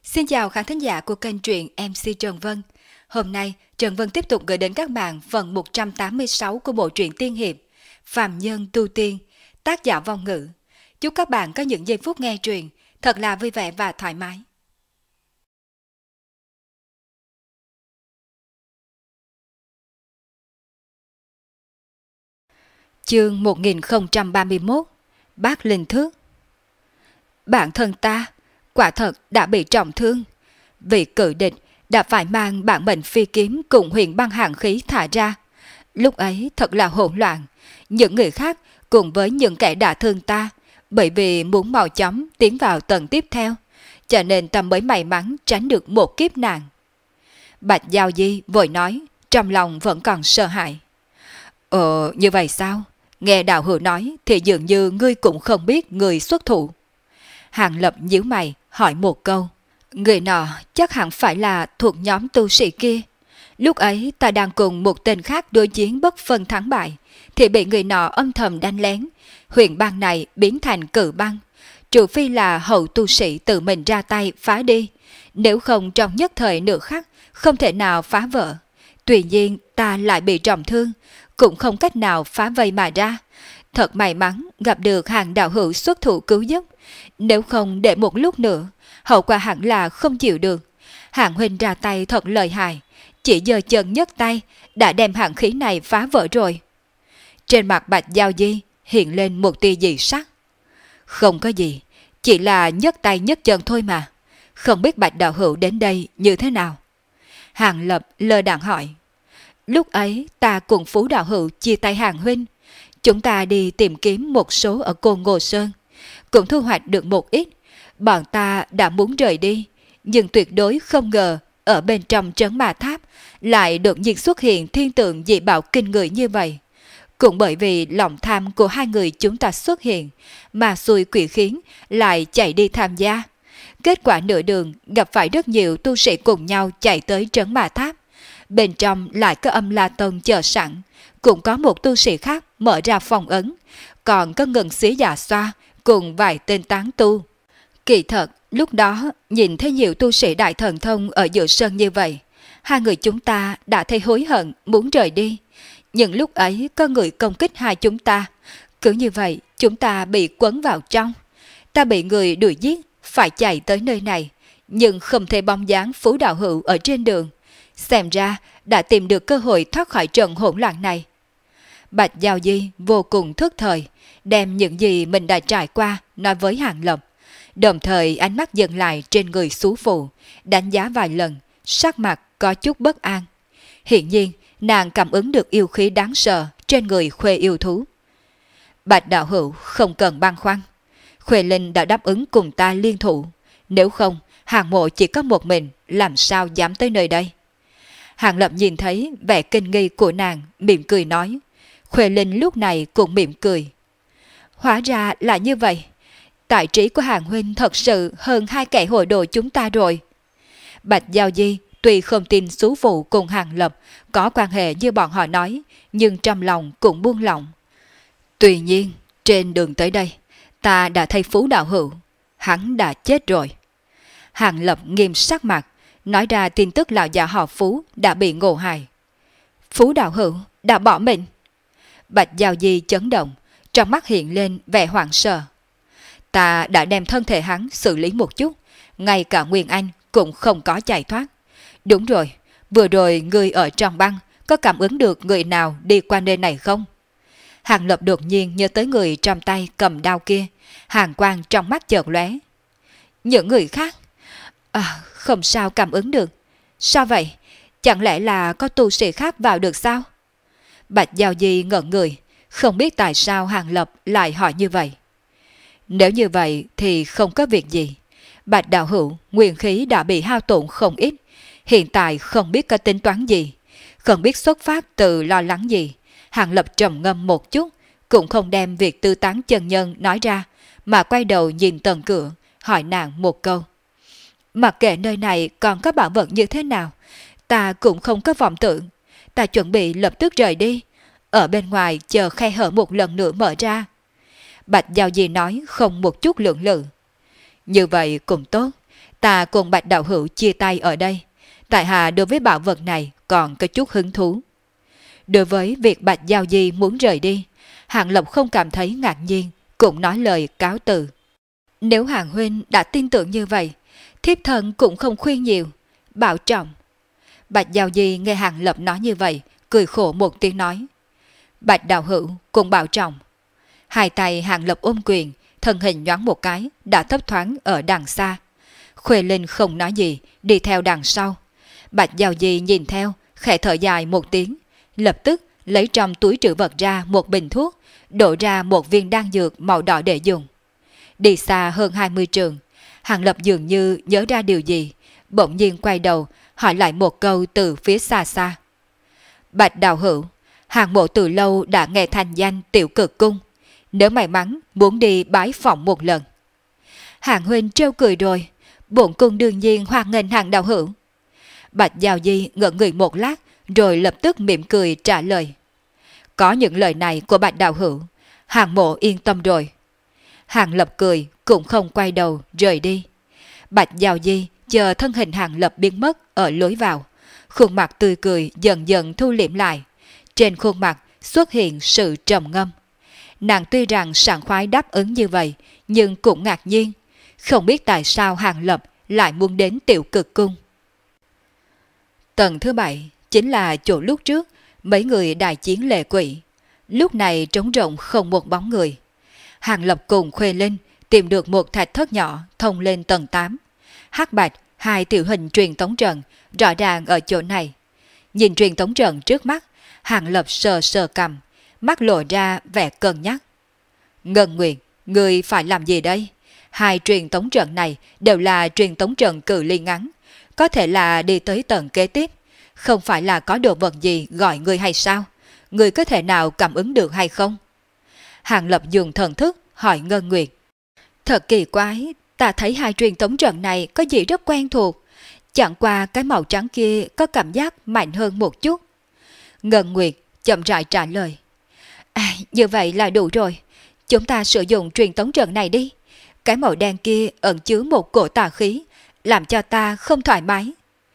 Xin chào khán thính giả của kênh truyện MC Trần Vân. Hôm nay, Trần Vân tiếp tục gửi đến các bạn phần 186 của bộ truyện tiên hiệp Phàm Nhân Tu Tiên, tác giả Vong Ngữ. Chúc các bạn có những giây phút nghe truyện thật là vui vẻ và thoải mái. Chương 1031, Bác Linh Thước. Bản thân ta quả thật đã bị trọng thương, vì cự địch đã phải mang bản mệnh phi kiếm cùng huyền băng hàn khí thả ra. Lúc ấy thật là hỗn loạn, những người khác cùng với những kẻ đã thương ta, bởi vì muốn mau chóng tiến vào tầng tiếp theo, cho nên ta mới may mắn tránh được một kiếp nạn. Bạch Giao Di vội nói, trong lòng vẫn còn sợ hãi. Như vậy sao? Nghe đạo hữu nói thì dường như ngươi cũng không biết người xuất thủ. Hàng Lập nhíu mày hỏi một câu. Người nọ chắc hẳn phải là thuộc nhóm tu sĩ kia. Lúc ấy ta đang cùng một tên khác đối chiến bất phân thắng bại, thì bị người nọ âm thầm đánh lén. Huyền băng này biến thành cự băng, trừ phi là hậu tu sĩ tự mình ra tay phá đi, nếu không trong nhất thời nửa khắc không thể nào phá vỡ. Tuy nhiên ta lại bị trọng thương, cũng không cách nào phá vây mà ra. Thật may mắn gặp được Hàng đạo hữu xuất thủ cứu giúp, nếu không để một lúc nữa, hậu quả hẳn là không chịu được. Hàng huynh ra tay thật lợi hại, chỉ giơ chân nhấc tay đã đem hàn khí này phá vỡ rồi. Trên mặt Bạch Giao Di hiện lên một tia dị sắc. Không có gì, chỉ là nhấc tay nhấc chân thôi mà. Không biết Bạch đạo hữu đến đây như thế nào? Hàng Lập lơ đãng hỏi. Lúc ấy ta cùng Phú đạo hữu chia tay Hàng huynh, chúng ta đi tìm kiếm một số ở Côn Ngô Sơn, cũng thu hoạch được một ít. Bọn ta đã muốn rời đi, nhưng tuyệt đối không ngờ ở bên trong trấn Ma Tháp lại đột nhiên xuất hiện thiên tượng dị bảo kinh người như vậy. Cũng bởi vì lòng tham của hai người chúng ta xuất hiện, mà xui quỷ khiến lại chạy đi tham gia. Kết quả nửa đường gặp phải rất nhiều tu sĩ cùng nhau chạy tới trấn Ma Tháp. Bên trong lại có Âm La Tông chờ sẵn, cũng có một tu sĩ khác mở ra phòng ấn, còn có Ngân Xí Dạ Xoa cùng vài tên tán tu. Kỳ thật, lúc đó nhìn thấy nhiều tu sĩ đại thần thông ở giữa sân như vậy, hai người chúng ta đã thấy hối hận muốn rời đi. Nhưng lúc ấy có người công kích hai chúng ta, cứ như vậy chúng ta bị quấn vào trong. Ta bị người đuổi giết, phải chạy tới nơi này, nhưng không thể bóng dáng Phú đạo hữu ở trên đường. Xem ra đã tìm được cơ hội thoát khỏi trận hỗn loạn này. Bạch Giao Di vô cùng thức thời, đem những gì mình đã trải qua nói với Hàng Lập. Đồng thời ánh mắt dừng lại trên người xú phụ, đánh giá vài lần, sắc mặt có chút bất an. Hiện nhiên, nàng cảm ứng được yêu khí đáng sợ trên người Khuê yêu thú. Bạch đạo hữu không cần băn khoăn. Khuê Linh đã đáp ứng cùng ta liên thủ. Nếu không, Hàng mộ chỉ có một mình, làm sao dám tới nơi đây? Hàng Lập nhìn thấy vẻ kinh nghi của nàng, mỉm cười nói. Khuê Linh lúc này cũng mỉm cười. Hóa ra là như vậy. Tài trí của Hàng huynh thật sự hơn hai kẻ hội đồ chúng ta rồi. Bạch Giao Di tuy không tin xú phụ cùng Hàng Lập có quan hệ như bọn họ nói, nhưng trong lòng cũng buông lỏng. Tuy nhiên, trên đường tới đây, ta đã thấy Phú đạo hữu, hắn đã chết rồi. Hàng Lập nghiêm sắc mặt, nói ra tin tức lão già họ Phú đã bị ngộ hại. Phú đạo hữu đã bỏ mình. Bạch Giao Di chấn động, trong mắt hiện lên vẻ hoảng sợ. Ta đã đem thân thể hắn xử lý một chút, ngay cả Nguyên Anh cũng không có chạy thoát. Đúng rồi, vừa rồi người ở trong băng có cảm ứng được người nào đi qua nơi này không? Hàng Lập đột nhiên nhớ tới người trong tay cầm đao kia, hàn quang trong mắt chợt lóe. Những người khác? Không sao cảm ứng được. Sao vậy? Chẳng lẽ là có tu sĩ khác vào được sao? Bạch Giao Di ngẩn người, không biết tại sao Hàng Lập lại hỏi như vậy. Nếu như vậy thì không có việc gì. Bạch đạo hữu, nguyên khí đã bị hao tổn không ít, hiện tại không biết có tính toán gì, không biết xuất phát từ lo lắng gì. Hàng Lập trầm ngâm một chút, cũng không đem việc tư tán chân nhân nói ra, mà quay đầu nhìn tầng cửa, hỏi nàng một câu. Mặc kệ nơi này còn có bảo vật như thế nào, ta cũng không có vọng tưởng. Ta chuẩn bị lập tức rời đi, ở bên ngoài chờ khe hở một lần nữa mở ra. Bạch Giao Di nói không một chút lượng lự. Như vậy cũng tốt, Ta cùng Bạch đạo hữu chia tay ở đây. Tại hạ đối với bảo vật này còn có chút hứng thú. Đối với việc Bạch Giao Di muốn rời đi, Hàng Lập không cảm thấy ngạc nhiên, cũng nói lời cáo từ. Nếu Hàng huynh đã tin tưởng như vậy, thiếp thân cũng không khuyên nhiều, bảo trọng. Bạch Giao Di nghe Hàng Lập nói như vậy, cười khổ một tiếng nói. Bạch đạo hữu cùng bảo trọng. Hai tay Hàng Lập ôm quyền, thân hình nhoáng một cái, đã thấp thoáng ở đằng xa. Khuê Linh không nói gì, đi theo đằng sau. Bạch Giao Di nhìn theo, khẽ thở dài một tiếng, lập tức lấy trong túi trữ vật ra một bình thuốc, đổ ra một viên đan dược màu đỏ để dùng. Đi xa hơn 20 trường, Hàng Lập dường như nhớ ra điều gì, bỗng nhiên quay đầu, hỏi lại một câu từ phía xa xa. Bạch đạo hữu, Hàng mộ từ lâu đã nghe thành danh Tiểu Cực Cung, nếu may mắn muốn đi bái phỏng một lần. Hàng huynh trêu cười rồi, bổn cung đương nhiên hoan nghênh Hàng đạo hữu. Bạch Giao Di ngẩn người một lát, rồi lập tức mỉm cười trả lời. Có những lời này của Bạch đạo hữu, Hàng mộ yên tâm rồi. Hàng Lập cười, cũng không quay đầu, rời đi. Bạch Giao Di chờ thân hình Hàng Lập biến mất ở lối vào. Khuôn mặt tươi cười dần dần thu liễm lại. Trên khuôn mặt xuất hiện sự trầm ngâm. Nàng tuy rằng sảng khoái đáp ứng như vậy, nhưng cũng ngạc nhiên. Không biết tại sao Hàng Lập lại muốn đến Tiểu Cực Cung. Tầng thứ 7 chính là chỗ lúc trước mấy người đại chiến lệ quỷ. Lúc này trống rộng không một bóng người. Hàng Lập cùng Khuê Linh tìm được một thạch thất nhỏ thông lên tầng 8. Hắc bạch, hai tiểu hình truyền tống trận rõ ràng ở chỗ này. Nhìn truyền tống trận trước mắt, Hàng Lập sờ sờ cằm, mắt lộ ra vẻ cân nhắc. Ngân Nguyệt, người phải làm gì đây? Hai truyền tống trận này đều là truyền tống trận cự ly ngắn, có thể là đi tới tầng kế tiếp. Không phải là có đồ vật gì gọi người hay sao? Người có thể nào cảm ứng được hay không? Hàng Lập dùng thần thức hỏi Ngân Nguyệt. Thật kỳ quái, ta thấy hai truyền tống trận này có gì rất quen thuộc. Chẳng qua cái màu trắng kia có cảm giác mạnh hơn một chút. Ngân Nguyệt chậm rãi trả lời. Như vậy là đủ rồi. Chúng ta sử dụng truyền tống trận này đi. Cái màu đen kia ẩn chứa một cổ tà khí, làm cho ta không thoải mái.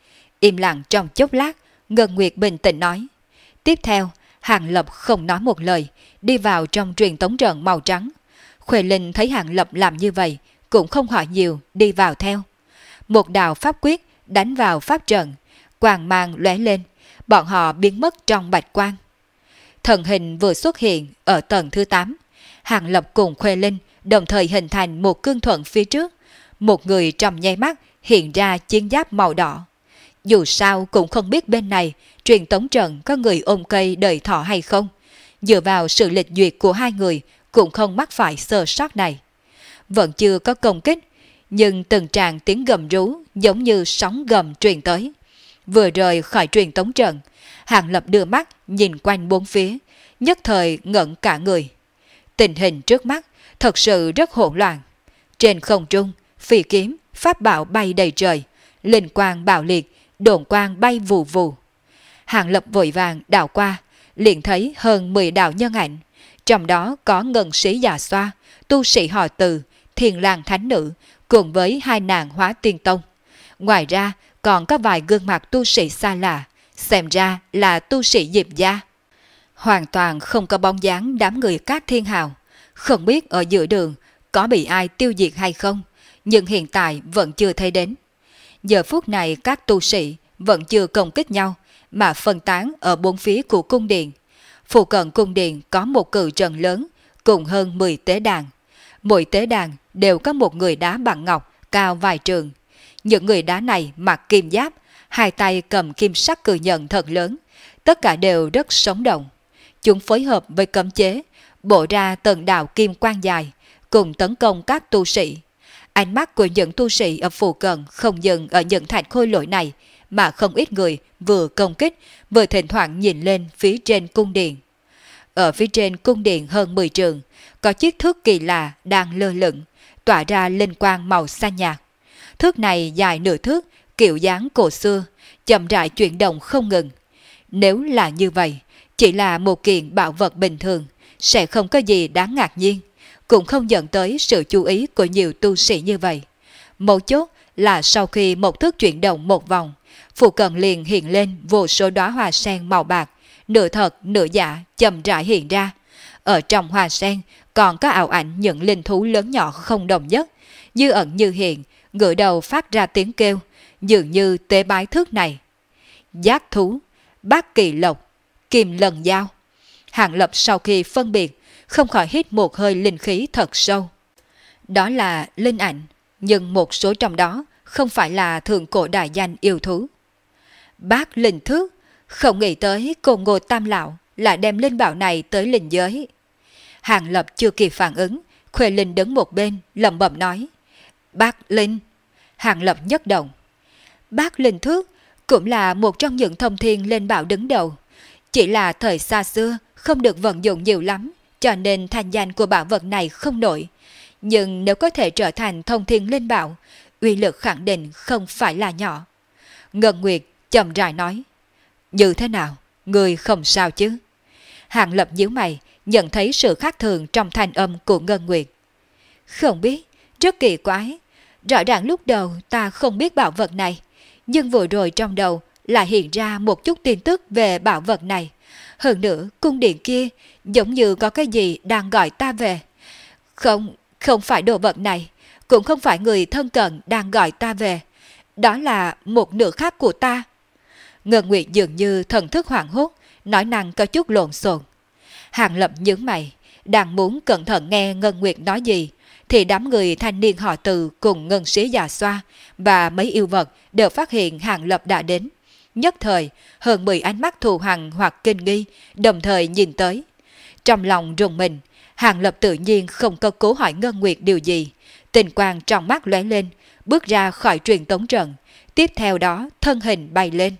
Im lặng trong chốc lát, Ngân Nguyệt bình tĩnh nói. Tiếp theo, Hàng Lập không nói một lời, đi vào trong truyền tống trận màu trắng. Khuê Linh thấy Hàng Lập làm như vậy, cũng không hỏi nhiều, đi vào theo. Một đạo pháp quyết đánh vào pháp trận, quang mang lóe lên, bọn họ biến mất trong bạch quang. Thần hình vừa xuất hiện ở tầng thứ 8, Hàng Lập cùng Khuê Linh đồng thời hình thành một cương thuận phía trước. Một người trong nháy mắt hiện ra chiến giáp màu đỏ. Dù sao cũng không biết bên này truyền tống trận có người ôm cây đời thọ hay không. Dựa vào sự lịch duyệt của hai người cũng không mắc phải sơ sót này. Vẫn chưa có công kích, nhưng từng tràng tiếng gầm rú giống như sóng gầm truyền tới. Vừa rời khỏi truyền tống trận, Hàng Lập đưa mắt nhìn quanh bốn phía, nhất thời ngẩn cả người. Tình hình trước mắt thật sự rất hỗn loạn. Trên không trung, phi kiếm, pháp bảo bay đầy trời, linh quang bạo liệt, đồn quang bay vù vù. Hàng Lập vội vàng đảo qua, liền thấy hơn 10 đạo nhân ảnh, trong đó có ngân sĩ già xoa, tu sĩ họ Từ, Thiền Lang thánh nữ, cùng với hai nàng Hóa Tiên Tông. Ngoài ra còn có vài gương mặt tu sĩ xa lạ, xem ra là tu sĩ Diệp gia. Hoàn toàn không có bóng dáng đám người các thiên hào, không biết ở giữa đường có bị ai tiêu diệt hay không, nhưng hiện tại vẫn chưa thấy đến. Giờ phút này các tu sĩ vẫn chưa công kích nhau, mà phân tán ở bốn phía của cung điện. Phụ cận cung điện có một cự trận lớn, cùng hơn 10 tế đàn. Mỗi tế đàn đều có một người đá bằng ngọc cao vài trường. Những người đá này mặc kim giáp, hai tay cầm kim sắc cự nhận thật lớn, tất cả đều rất sống động. Chúng phối hợp với cấm chế, bổ ra từng đạo kim quang dài, cùng tấn công các tu sĩ. Ánh mắt của những tu sĩ ở phụ cận không dừng ở những thạch khôi lỗi này, mà không ít người vừa công kích, vừa thỉnh thoảng nhìn lên phía trên cung điện. Ở phía trên cung điện hơn 10 trường, có chiếc thước kỳ lạ đang lơ lửng, tỏa ra linh quang màu xanh nhạt. Thước này dài nửa thước, kiểu dáng cổ xưa, chậm rãi chuyển động không ngừng. Nếu là như vậy, chỉ là một kiện bảo vật bình thường, sẽ không có gì đáng ngạc nhiên, cũng không dẫn tới sự chú ý của nhiều tu sĩ như vậy. Mấu chốt là sau khi một thước chuyển động một vòng, phụ cận liền hiện lên vô số đóa hoa sen màu bạc, nửa thật nửa giả chậm rãi hiện ra. Ở trong hoa sen còn có ảo ảnh những linh thú lớn nhỏ không đồng nhất, như ẩn như hiện, ngửa đầu phát ra tiếng kêu, dường như tế bái thước này. Giác thú, bát kỳ lộc, kim lần dao. Hàng Lập sau khi phân biệt, không khỏi hít một hơi linh khí thật sâu. Đó là linh ảnh, nhưng một số trong đó không phải là thượng cổ đại danh yêu thú. Bác linh thước, không nghĩ tới Côn Ngô Tam Lão lại đem linh bảo này tới linh giới. Hàng Lập chưa kịp phản ứng, Khuê Linh đứng một bên, lẩm bẩm nói. Bác linh. Hàng Lập nhất động. Bác linh thước cũng là một trong những thông thiên linh bảo đứng đầu. Chỉ là thời xa xưa không được vận dụng nhiều lắm, cho nên thành danh của bảo vật này không nổi. Nhưng nếu có thể trở thành thông thiên linh bảo, uy lực khẳng định không phải là nhỏ. Ngân Nguyệt chậm rãi nói. Như thế nào? Người không sao chứ? Hàng Lập nhíu mày, nhận thấy sự khác thường trong thanh âm của Ngân Nguyệt. Không biết, rất kỳ quái. Rõ ràng lúc đầu ta không biết bảo vật này, nhưng vừa rồi trong đầu lại hiện ra một chút tin tức về bảo vật này. Hơn nữa, cung điện kia giống như có cái gì đang gọi ta về. Không phải đồ vật này, cũng không phải người thân cận đang gọi ta về. Đó là một nửa khác của ta. Ngân Nguyệt dường như thần thức hoảng hốt, nói năng có chút lộn xộn. Hàng Lập nhướng mày, đang muốn cẩn thận nghe Ngân Nguyệt nói gì, thì đám người thanh niên họ Từ cùng Ngân Sĩ già xoa và mấy yêu vật đều phát hiện Hàng Lập đã đến. Nhất thời, hơn 10 ánh mắt thù hằn hoặc kinh nghi, đồng thời nhìn tới. Trong lòng rùng mình, Hàng Lập tự nhiên không có cố hỏi Ngân Nguyệt điều gì. Tình quang trong mắt lóe lên, bước ra khỏi truyền tống trận. Tiếp theo đó, thân hình bay lên.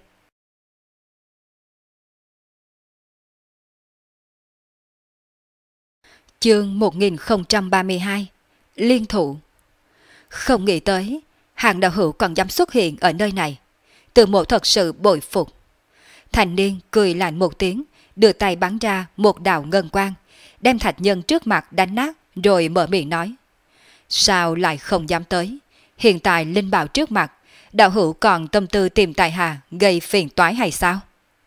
Chương 1032 Liên thủ. Không nghĩ tới, Hàng đạo hữu còn dám xuất hiện ở nơi này. Từ Mộ thật sự bội phục. Thành niên cười lạnh một tiếng, đưa tay bắn ra một đạo ngân quang, đem thạch nhân trước mặt đánh nát, rồi mở miệng nói. Sao lại không dám tới? Hiện tại linh bảo trước mặt, đạo hữu còn tâm tư tìm tại hạ gây phiền toái hay sao?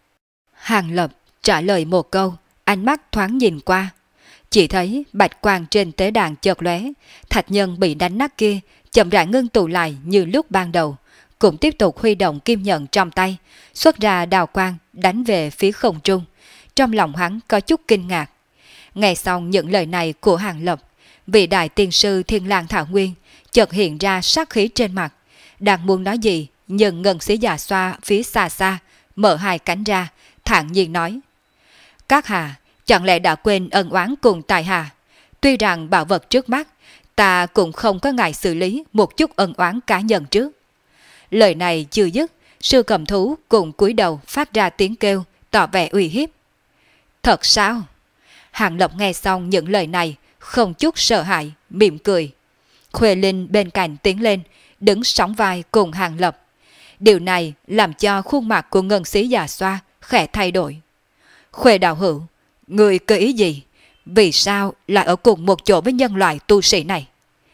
Hàng Lập trả lời một câu, ánh mắt thoáng nhìn qua. Chỉ thấy bạch quang trên tế đàn chợt lóe, thạch nhân bị đánh nát kia chậm rãi ngưng tụ lại như lúc ban đầu, cũng tiếp tục huy động kim nhận trong tay, xuất ra đào quang đánh về phía không trung. Trong lòng hắn có chút kinh ngạc. Nghe xong những lời này của Hàng Lập, vị đại tiên sư Thiên Lang Thảo Nguyên chợt hiện ra sát khí trên mặt, đang muốn nói gì, nhưng Ngân Sĩ già xoa phía xa xa mở hai cánh ra, thản nhiên nói: Các hạ chẳng lẽ đã quên ân oán cùng tại hạ? Tuy rằng bảo vật trước mắt, ta cũng không có ngại xử lý một chút ân oán cá nhân trước. Lời này chưa dứt, sư cầm thú cùng cúi đầu phát ra tiếng kêu, tỏ vẻ uy hiếp. Thật sao? Hàng Lập nghe xong những lời này, không chút sợ hãi, mỉm cười. Khuê Linh bên cạnh tiến lên, đứng sóng vai cùng Hàng Lập. Điều này làm cho khuôn mặt của Ngân Sĩ già xoa khẽ thay đổi. Khuê đạo hữu, người có ý gì? Vì sao lại ở cùng một chỗ với nhân loại tu sĩ này?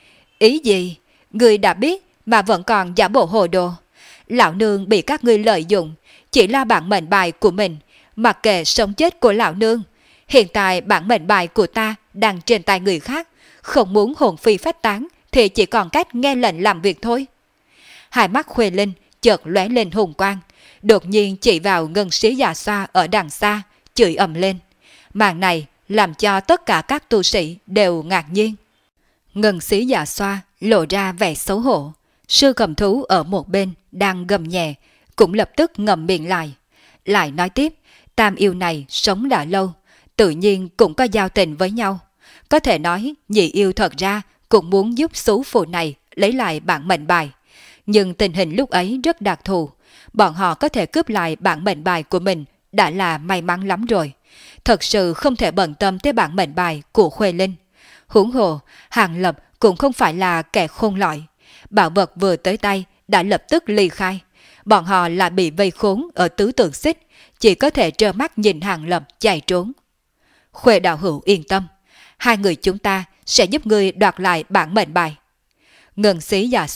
Ý gì? Người đã biết mà vẫn còn giả bộ hồ đồ. Lão nương bị các ngươi lợi dụng, chỉ là bản mệnh bài của mình, mặc kệ sống chết của lão nương. Hiện tại bản mệnh bài của ta đang trên tay người khác, không muốn hồn phi phách tán thì chỉ còn cách nghe lệnh làm việc thôi. Hai mắt Khuê Linh chợt lóe lên hùng quang, đột nhiên chỉ vào Ngân Sĩ già xoa ở đằng xa, chửi ầm lên. Màn này làm cho tất cả các tu sĩ đều ngạc nhiên. Ngân Sĩ già xoa lộ ra vẻ xấu hổ. Sư cầm thú ở một bên đang gầm nhẹ, cũng lập tức ngậm miệng lại. Lại nói tiếp, tam yêu này sống đã lâu, tự nhiên cũng có giao tình với nhau. Có thể nói nhị yêu thật ra cũng muốn giúp xú phụ này lấy lại bản mệnh bài. Nhưng tình hình lúc ấy rất đặc thù, bọn họ có thể cướp lại bản mệnh bài của mình đã là may mắn lắm rồi. Thật sự không thể bận tâm tới bản mệnh bài của Khuê Linh. Huống hồ, Hàng Lập cũng không phải là kẻ khôn lỏi. Bảo vật vừa tới tay đã lập tức ly khai. Bọn họ lại bị vây khốn ở tứ tượng xích, chỉ có thể trơ mắt nhìn Hàng Lập chạy trốn. Khuê đạo hữu yên tâm, hai người chúng ta sẽ giúp ngươi đoạt lại bản mệnh bài. Ngân Sĩ già xoa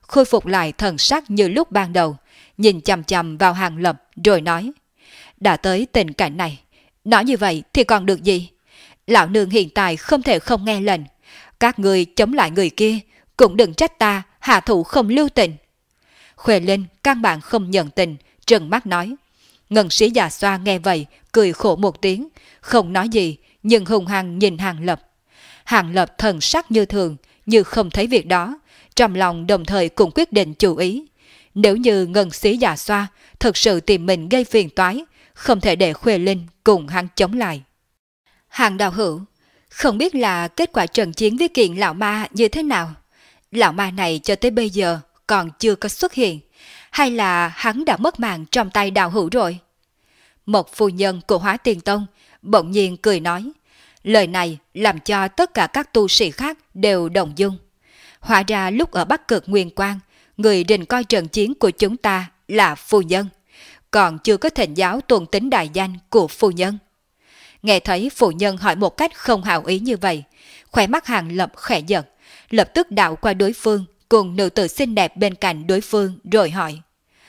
khôi phục lại thần sắc như lúc ban đầu, nhìn chằm chằm vào Hàng Lập rồi nói: đã tới tình cảnh này, nói như vậy thì còn được gì? Lão nương hiện tại không thể không nghe lệnh. Các người chống lại người kia, cũng đừng trách ta hạ thủ không lưu tình. Khuê Linh căn bản không nhận tình, trừng mắt nói. Ngân sĩ già xoa nghe vậy, cười khổ một tiếng, không nói gì, nhưng hung hăng nhìn Hàng Lập. Hàng Lập thần sắc như thường, như không thấy việc đó, trong lòng đồng thời cũng quyết định chú ý. Nếu như ngân sĩ già xoa thực sự tìm mình gây phiền toái, không thể để Khuê Linh cùng hắn chống lại. Hàng đạo hữu, không biết là kết quả trận chiến với kiện lão ma như thế nào? Lão ma này cho tới bây giờ còn chưa có xuất hiện, hay là hắn đã mất mạng trong tay đạo hữu rồi? Một phu nhân của Hóa Tiên Tông bỗng nhiên cười nói. Lời này làm cho tất cả các tu sĩ khác đều động dung. Hóa ra lúc ở Bắc Cực Nguyên Quang, người rình coi trận chiến của chúng ta là phu nhân, còn chưa có thỉnh giáo tuần tính đại danh của phu nhân. Nghe thấy phu nhân hỏi một cách không hào ý như vậy, khóe mắt Hàng Lập khẽ giật, lập tức đảo qua đối phương cùng nữ tử xinh đẹp bên cạnh đối phương rồi hỏi.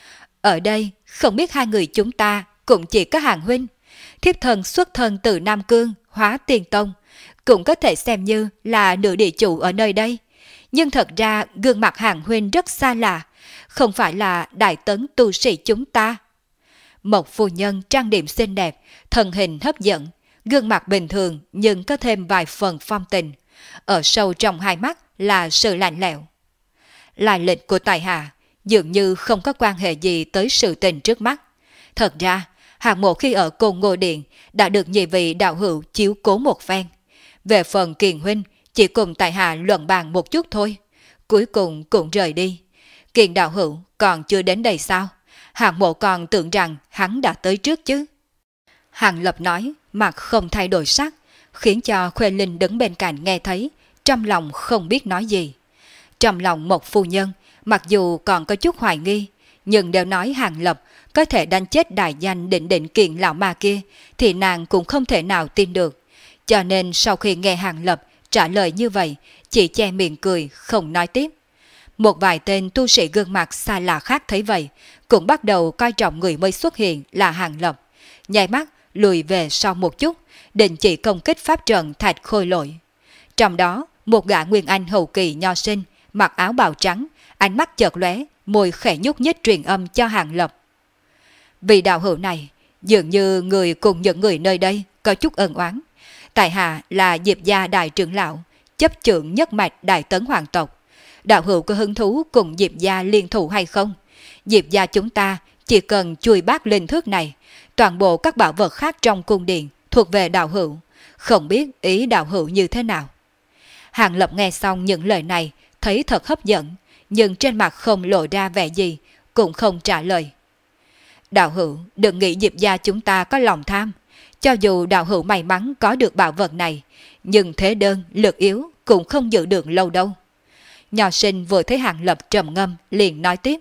Ở đây không biết hai người chúng ta cũng chỉ có Hàng huynh, thiếp thần xuất thân từ Nam Cương, Hóa Tiên Tông, cũng có thể xem như là nữ địa chủ ở nơi đây. Nhưng thật ra gương mặt Hàng huynh rất xa lạ, không phải là đại tấn tu sĩ chúng ta. Một phu nhân trang điểm xinh đẹp, thân hình hấp dẫn, gương mặt bình thường nhưng có thêm vài phần phong tình. Ở sâu trong hai mắt là sự lạnh lẽo. Lai lịch của tài hạ dường như không có quan hệ gì tới sự tình trước mắt. Thật ra, Hàng Mộ khi ở Côn Ngô Điện đã được nhị vị đạo hữu chiếu cố một phen. Về phần Kiền huynh chỉ cùng tài hạ luận bàn một chút thôi, cuối cùng cũng rời đi. Kiền đạo hữu còn chưa đến đây sao? Hàng Mộ còn tưởng rằng hắn đã tới trước chứ. Hàng Lập nói, mặt không thay đổi sắc, khiến cho Khuê Linh đứng bên cạnh nghe thấy, trong lòng không biết nói gì. Trong lòng một phu nhân, mặc dù còn có chút hoài nghi, nhưng đều nói Hàng Lập có thể đánh chết đại danh định định kiện lão ma kia, thì nàng cũng không thể nào tin được. Cho nên sau khi nghe Hàng Lập trả lời như vậy, chỉ che miệng cười, không nói tiếp. Một vài tên tu sĩ gương mặt xa lạ khác thấy vậy, cũng bắt đầu coi trọng người mới xuất hiện là Hàng Lập. Nháy mắt lùi về sau một chút, định chỉ công kích pháp trận Thạch Khôi Lỗi. Trong đó, một gã nguyên anh hậu kỳ nho sinh, mặc áo bào trắng, ánh mắt chợt lóe, môi khẽ nhúc nhích truyền âm cho Hàng Lập. Vị đạo hữu này, dường như người cùng những người nơi đây có chút ân oán. Tại hạ là Diệp gia đại trưởng lão, chấp trưởng nhất mạch đại tấn hoàng tộc. Đạo hữu có hứng thú cùng Diệp gia liên thủ hay không? Diệp gia chúng ta chỉ cần chui bát linh thước này, toàn bộ các bảo vật khác trong cung điện thuộc về đạo hữu. Không biết ý đạo hữu như thế nào? Hàng Lập nghe xong những lời này, thấy thật hấp dẫn, nhưng trên mặt không lộ ra vẻ gì, cũng không trả lời. Đạo hữu đừng nghĩ Diệp gia chúng ta có lòng tham. Cho dù đạo hữu may mắn có được bảo vật này, nhưng thế đơn, lực yếu cũng không giữ được lâu đâu. Nho sinh vừa thấy Hàng Lập trầm ngâm, liền nói tiếp.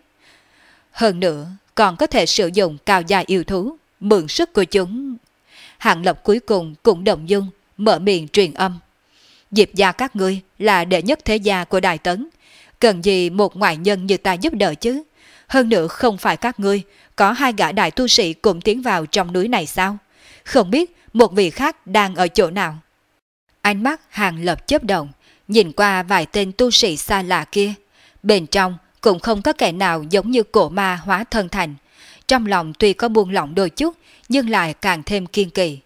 Hơn nữa, còn có thể sử dụng cao gia yêu thú, mượn sức của chúng. Hàng Lập cuối cùng cũng động dung, mở miệng truyền âm. Diệp gia các ngươi là đệ nhất thế gia của Đại Tấn, cần gì một ngoại nhân như ta giúp đỡ chứ? Hơn nữa không phải các ngươi có hai gã đại tu sĩ cùng tiến vào trong núi này sao? Không biết một vị khác đang ở chỗ nào? Ánh mắt Hàng Lập chớp động, nhìn qua vài tên tu sĩ xa lạ kia. Bên trong cũng không có kẻ nào giống như cổ ma hóa thân thành. Trong lòng tuy có buông lỏng đôi chút, nhưng lại càng thêm kiên kỳ.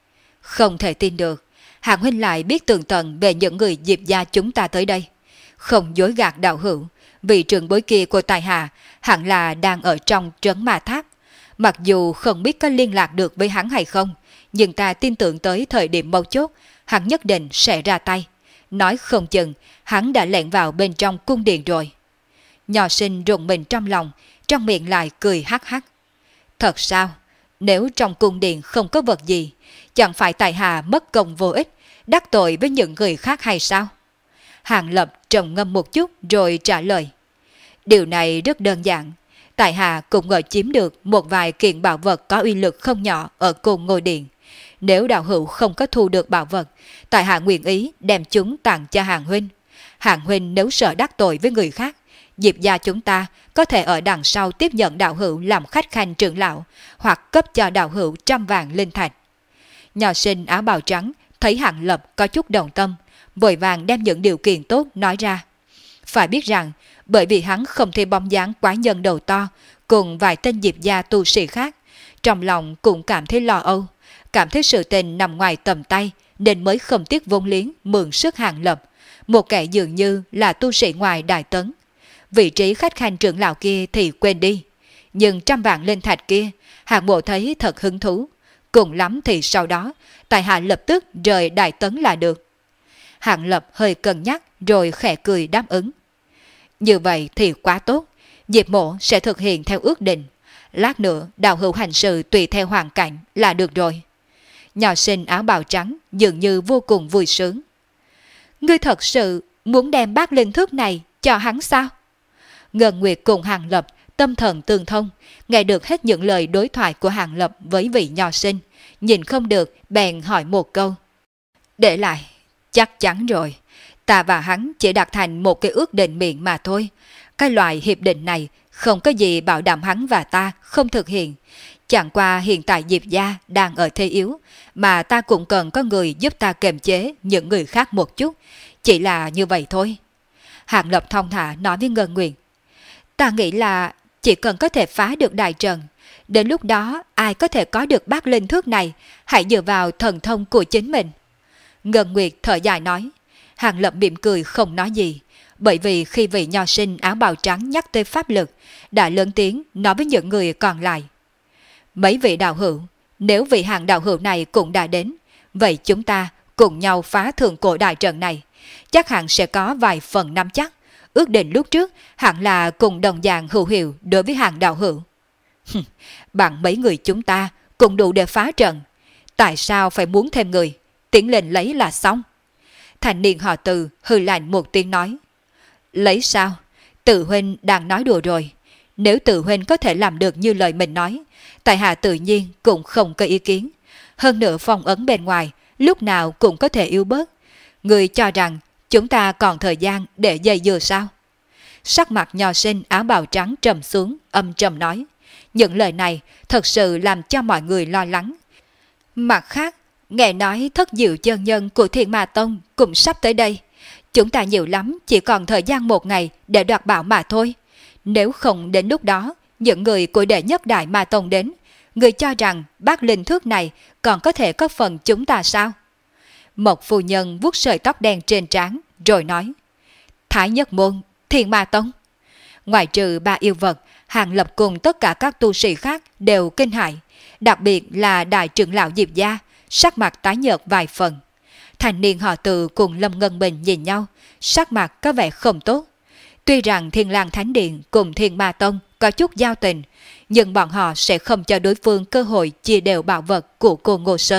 Không thể tin được, Hàng huynh lại biết tường tận về những người Diệp gia chúng ta tới đây. Không dối gạt đạo hữu, vị trưởng bối kia của tài hạ hẳn là đang ở trong trấn Ma Tháp. Mặc dù không biết có liên lạc được với hắn hay không, nhưng ta tin tưởng tới thời điểm mấu chốt, hắn nhất định sẽ ra tay. Nói không chừng, hắn đã lẻn vào bên trong cung điện rồi. Nho sinh rùng mình trong lòng, trong miệng lại cười hắc hắc. Thật sao? Nếu trong cung điện không có vật gì, chẳng phải tại hạ mất công vô ích, đắc tội với những người khác hay sao? Hàng Lập trầm ngâm một chút rồi trả lời. Điều này rất đơn giản. Tại hạ cũng ngờ chiếm được một vài kiện bảo vật có uy lực không nhỏ ở Côn Ngô Điện. Nếu đạo hữu không có thu được bảo vật, tại hạ nguyện ý đem chúng tặng cho Hàng huynh. Hàng huynh nếu sợ đắc tội với người khác, Diệp gia chúng ta có thể ở đằng sau tiếp nhận đạo hữu làm khách khanh trưởng lão, hoặc cấp cho đạo hữu 100 vạn linh thạch. Nho sinh áo bào trắng thấy Hàng Lập có chút đồng tâm, vội vàng đem những điều kiện tốt nói ra. Phải biết rằng, bởi vì hắn không thấy bóng dáng quái nhân đầu to cùng vài tên Diệp gia tu sĩ khác, trong lòng cũng cảm thấy lo âu, cảm thấy sự tình nằm ngoài tầm tay, nên mới không tiếc vốn liếng mượn sức Hàng Lập, một kẻ dường như là tu sĩ ngoài Đại Tấn. Vị trí khách khanh trưởng lão kia thì quên đi, nhưng 100 vạn linh thạch kia, Hàng Mộ thấy thật hứng thú. Cùng lắm thì sau đó, tại hạ lập tức rời Đại Tấn là được. Hàng Lập hơi cân nhắc rồi khẽ cười đáp ứng. Như vậy thì quá tốt, Diệp mộ sẽ thực hiện theo ước định. Lát nữa đạo hữu hành sự tùy theo hoàn cảnh là được rồi. Nho sinh áo bào trắng dường như vô cùng vui sướng. Ngươi thật sự muốn đem bát linh thước này cho hắn sao? Ngân Nguyệt cùng Hàng Lập tâm thần tương thông, nghe được hết những lời đối thoại của Hàng Lập với vị nho sinh, nhìn không được bèn hỏi một câu. Để lại, chắc chắn rồi, ta và hắn chỉ đạt thành một cái ước định miệng mà thôi. Cái loại hiệp định này không có gì bảo đảm hắn và ta không thực hiện. Chẳng qua hiện tại Diệp gia đang ở thế yếu, mà ta cũng cần có người giúp ta kiềm chế những người khác một chút. Chỉ là như vậy thôi. Hàng Lập thong thả nói với Ngân Nguyệt. Ta nghĩ là chỉ cần có thể phá được đại trận, đến lúc đó ai có thể có được bát linh thước này, hãy dựa vào thần thông của chính mình. Ngân Nguyệt thở dài nói. Hàng Lập mỉm cười không nói gì, bởi vì khi vị nho sinh áo bào trắng nhắc tới pháp lực, đã lớn tiếng nói với những người còn lại. Mấy vị đạo hữu, nếu vị Hàng đạo hữu này cũng đã đến, vậy chúng ta cùng nhau phá thượng cổ đại trận này, chắc hẳn sẽ có vài phần nắm chắc. Ước định lúc trước hẳn là cùng đồng dạng hữu hiệu đối với Hàng đạo hữu. Bằng mấy người chúng ta cũng đủ để phá trận, tại sao phải muốn thêm người? Tiến lên lấy là xong. Thành niên họ Từ hừ lạnh một tiếng nói. Lấy sao? Tự huynh đang nói đùa rồi. Nếu tự huynh có thể làm được như lời mình nói, tại hạ tự nhiên cũng không có ý kiến. Hơn nữa phong ấn bên ngoài lúc nào cũng có thể yếu bớt. Người cho rằng chúng ta còn thời gian để dây dưa sao? Sắc mặt nho sinh áo bào trắng trầm xuống, âm trầm nói. Những lời này thật sự làm cho mọi người lo lắng. Mặt khác, nghe nói thất diệu chân nhân của Thiên Ma Tông cũng sắp tới đây. Chúng ta nhiều lắm chỉ còn thời gian 1 ngày để đoạt bảo mà thôi. Nếu không đến lúc đó, những người của đệ nhất đại Ma Tông đến, người cho rằng bát linh thước này còn có thể có phần chúng ta sao? Một phu nhân vuốt sợi tóc đen trên trán rồi nói. Thái Nhất Môn, Thiên Ma Tông. Ngoài trừ 3 yêu vật, Hàng Lập cùng tất cả các tu sĩ khác đều kinh hãi, đặc biệt là đại trưởng lão Diệp gia, sắc mặt tái nhợt vài phần. Thành niên họ Từ cùng Lâm Ngân Bình nhìn nhau, sắc mặt có vẻ không tốt. Tuy rằng Thiên Lang Thánh Điện cùng Thiên Ma Tông có chút giao tình, nhưng bọn họ sẽ không cho đối phương cơ hội chia đều bảo vật của cô Ngô Sơn.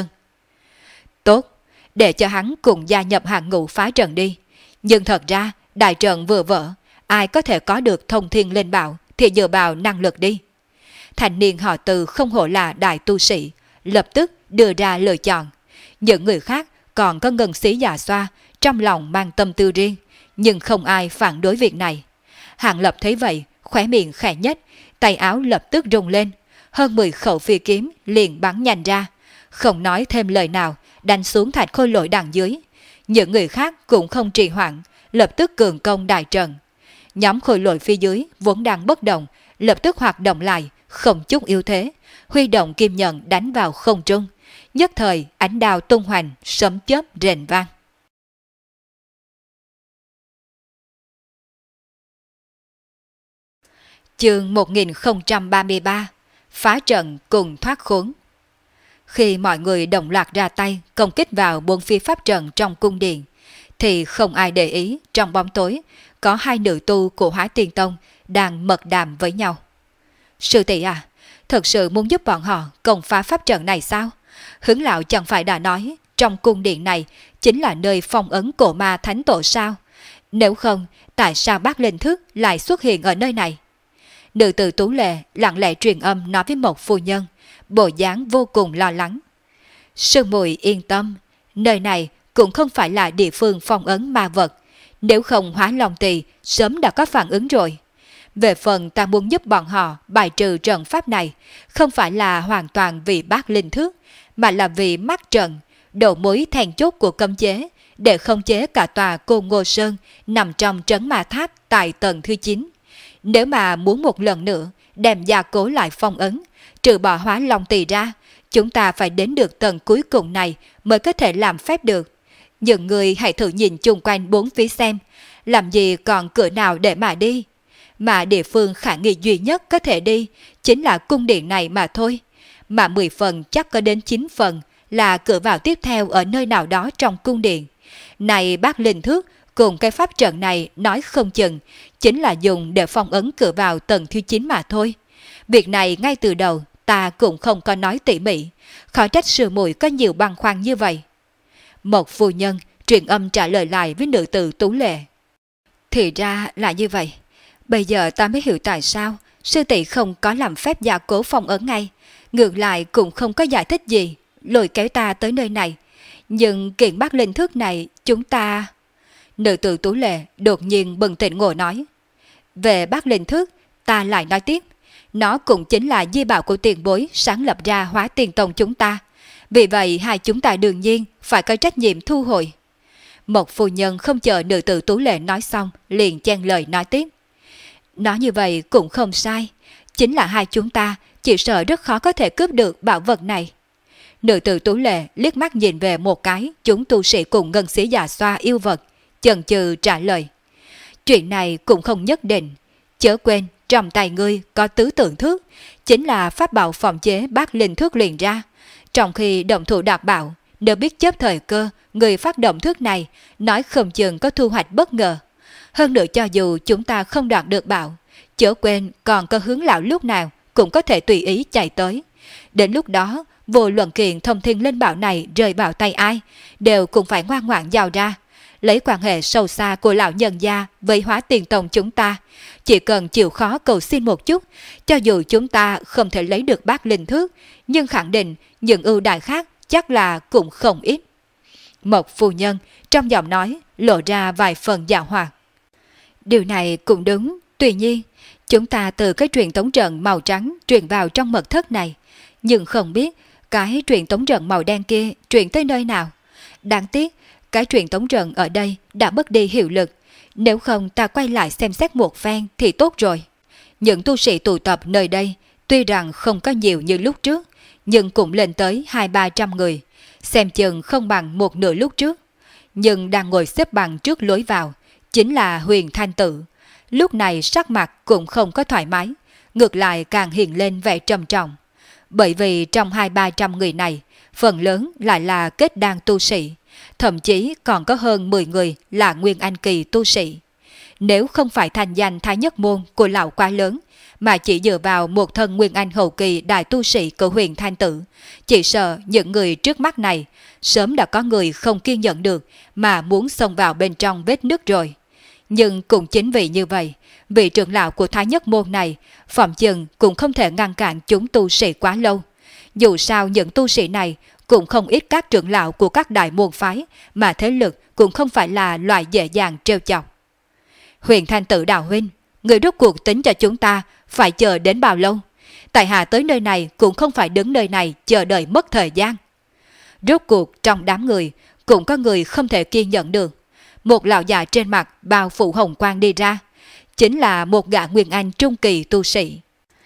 Tốt, để cho hắn cùng gia nhập hàng ngũ phá trận đi. Nhưng thật ra, đại trận vừa vỡ, ai có thể có được thông thiên linh bảo thì dựa vào năng lực đi. Thành niên họ Từ không hổ là đại tu sĩ, lập tức đưa ra lựa chọn. Những người khác còn có ngân sĩ già xoa, trong lòng mang tâm tư riêng, nhưng không ai phản đối việc này. Hàng Lập thấy vậy, khóe miệng khẽ nhất, tay áo lập tức rung lên, hơn 10 khẩu phi kiếm liền bắn nhanh ra, không nói thêm lời nào, đánh xuống Thạch Khôi Lỗi đằng dưới. Những người khác cũng không trì hoãn, lập tức cường công đại trận. Nhóm Khôi Lỗi phía dưới vốn đang bất động, lập tức hoạt động lại, không chút yếu thế, huy động kim nhận đánh vào không trung. Nhất thời ánh đao tung hoành, sấm chớp rền vang. Chương 1033, phá trận cùng thoát khốn. Khi mọi người đồng loạt ra tay công kích vào 4 phi pháp trận trong cung điện, thì không ai để ý trong bóng tối có 2 nữ tu của Hóa Tiên Tông đang mật đàm với nhau. Sư tỷ à, thật sự muốn giúp bọn họ công phá pháp trận này sao? Hướng lão chẳng phải đã nói trong cung điện này chính là nơi phong ấn cổ ma thánh tổ sao? Nếu không, tại sao bác linh thức lại xuất hiện ở nơi này? Nữ tử Tú Lệ lặng lẽ truyền âm nói với một phu nhân, bộ dáng vô cùng lo lắng. Sư muội yên tâm, nơi này cũng không phải là địa phương phong ấn ma vật, nếu không Hóa Long Tỳ sớm đã có phản ứng rồi. Về phần ta muốn giúp bọn họ bài trừ trận pháp này, không phải là hoàn toàn vì bác linh thước, mà là vì mắt trận, đầu mối then chốt của cấm chế, để khống chế cả tòa Côn Ngô Sơn nằm trong trấn ma tháp tại tầng thứ 9. Nếu mà muốn một lần nữa đem gia cố lại phong ấn, trừ bỏ Hóa Long Tỳ ra, chúng ta phải đến được tầng cuối cùng này mới có thể làm phép được. Những người hãy thử nhìn chung quanh bốn phía xem, làm gì còn cửa nào để mà đi. Mà địa phương khả nghi duy nhất có thể đi chính là cung điện này mà thôi. Mà 10 phần chắc có đến 9 phần là cửa vào tiếp theo ở nơi nào đó trong cung điện. Này bác linh thước cùng cái pháp trận này nói không chừng chính là dùng để phong ấn cửa vào tầng thứ 9 mà thôi. Việc này ngay từ đầu ta cũng không có nói tỉ mỉ, khó trách sư muội có nhiều băn khoăn như vậy. Một phu nhân truyền âm trả lời lại với nữ tử Tú Lệ. Thì ra là như vậy. Bây giờ ta mới hiểu tại sao sư tỷ không có làm phép gia cố phong ấn ngay, ngược lại cũng không có giải thích gì, lôi kéo ta tới nơi này. Nhưng kiện bác linh thước này chúng ta... Nữ tử Tú Lệ đột nhiên bừng tỉnh ngộ nói. Về bác linh thước, ta lại nói tiếp. Nó cũng chính là di bảo của tiền bối sáng lập ra Hóa Tiên Tông chúng ta. Vì vậy hai chúng ta đương nhiên phải có trách nhiệm thu hồi. Một phu nhân không chờ nữ tử Tú Lệ nói xong, liền chen lời nói tiếp. Nói như vậy cũng không sai. Chính là hai chúng ta chỉ sợ rất khó có thể cướp được bảo vật này. Nữ tử Tú Lệ liếc mắt nhìn về một cái chúng tu sĩ cùng ngân sĩ già xoa yêu vật, chần chừ trả lời. Chuyện này cũng không nhất định. Chớ quên, trong tay ngươi có tứ tượng thước, chính là pháp bảo phòng chế bác linh thước luyện ra. Trong khi động thủ đạt bảo, nếu biết chấp thời cơ, người phát động thước này, nói không chừng có thu hoạch bất ngờ. Hơn nữa cho dù chúng ta không đoạt được bảo, chớ quên còn có hướng lão lúc nào cũng có thể tùy ý chạy tới. Đến lúc đó, vô luận kiện thông thiên linh bảo này rơi vào tay ai, đều cũng phải ngoan ngoãn giao ra. Lấy quan hệ sâu xa của lão nhân gia với Hóa Tiên Tông chúng ta, chỉ cần chịu khó cầu xin một chút, cho dù chúng ta không thể lấy được bác linh thước, nhưng khẳng định những ưu đại khác chắc là cũng không ít. Một phu nhân trong giọng nói lộ ra vài phần giảo hoạt. Điều này cũng đúng, tuy nhiên chúng ta từ cái truyền tống trận màu trắng truyền vào trong mật thất này, nhưng không biết cái truyền tống trận màu đen kia truyền tới nơi nào. Đáng tiếc cái truyền tống trận ở đây đã mất đi hiệu lực, nếu không ta quay lại xem xét một phen thì tốt rồi. Những tu sĩ tụ tập nơi đây tuy rằng không có nhiều như lúc trước, nhưng cũng lên tới 200-300 người, xem chừng không bằng một nửa lúc trước. Nhưng đang ngồi xếp bằng trước lối vào chính là Huyền Thanh Tử. Lúc này sắc mặt cũng không có thoải mái, ngược lại càng hiện lên vẻ trầm trọng. Bởi vì trong 200-300 người này, phần lớn lại là kết đan tu sĩ, thậm chí còn có hơn 10 người là Nguyên Anh kỳ tu sĩ. Nếu không phải thành danh Thái Nhất Môn của lão quá lớn, mà chỉ dựa vào một thân Nguyên Anh hậu kỳ đại tu sĩ của Huyền Thanh Tử, chỉ sợ những người trước mắt này sớm đã có người không kiên nhẫn được mà muốn xông vào bên trong vết nứt rồi. Nhưng cũng chính vì như vậy, vị trưởng lão của Thái Nhất Môn này phỏng chừng cũng không thể ngăn cản chúng tu sĩ quá lâu. Dù sao những tu sĩ này cũng không ít các trưởng lão của các đại môn phái, mà thế lực cũng không phải là loại dễ dàng trêu chọc. Huyền Thanh Tử đạo huynh, người rốt cuộc tính cho chúng ta phải chờ đến bao lâu? Tại hạ tới nơi này cũng không phải đứng nơi này chờ đợi mất thời gian. Rốt cuộc trong đám người cũng có người không thể kiên nhẫn được. Một lão già trên mặt bao phủ hồng quang đi ra, chính là một gã Nguyên Anh trung kỳ tu sĩ.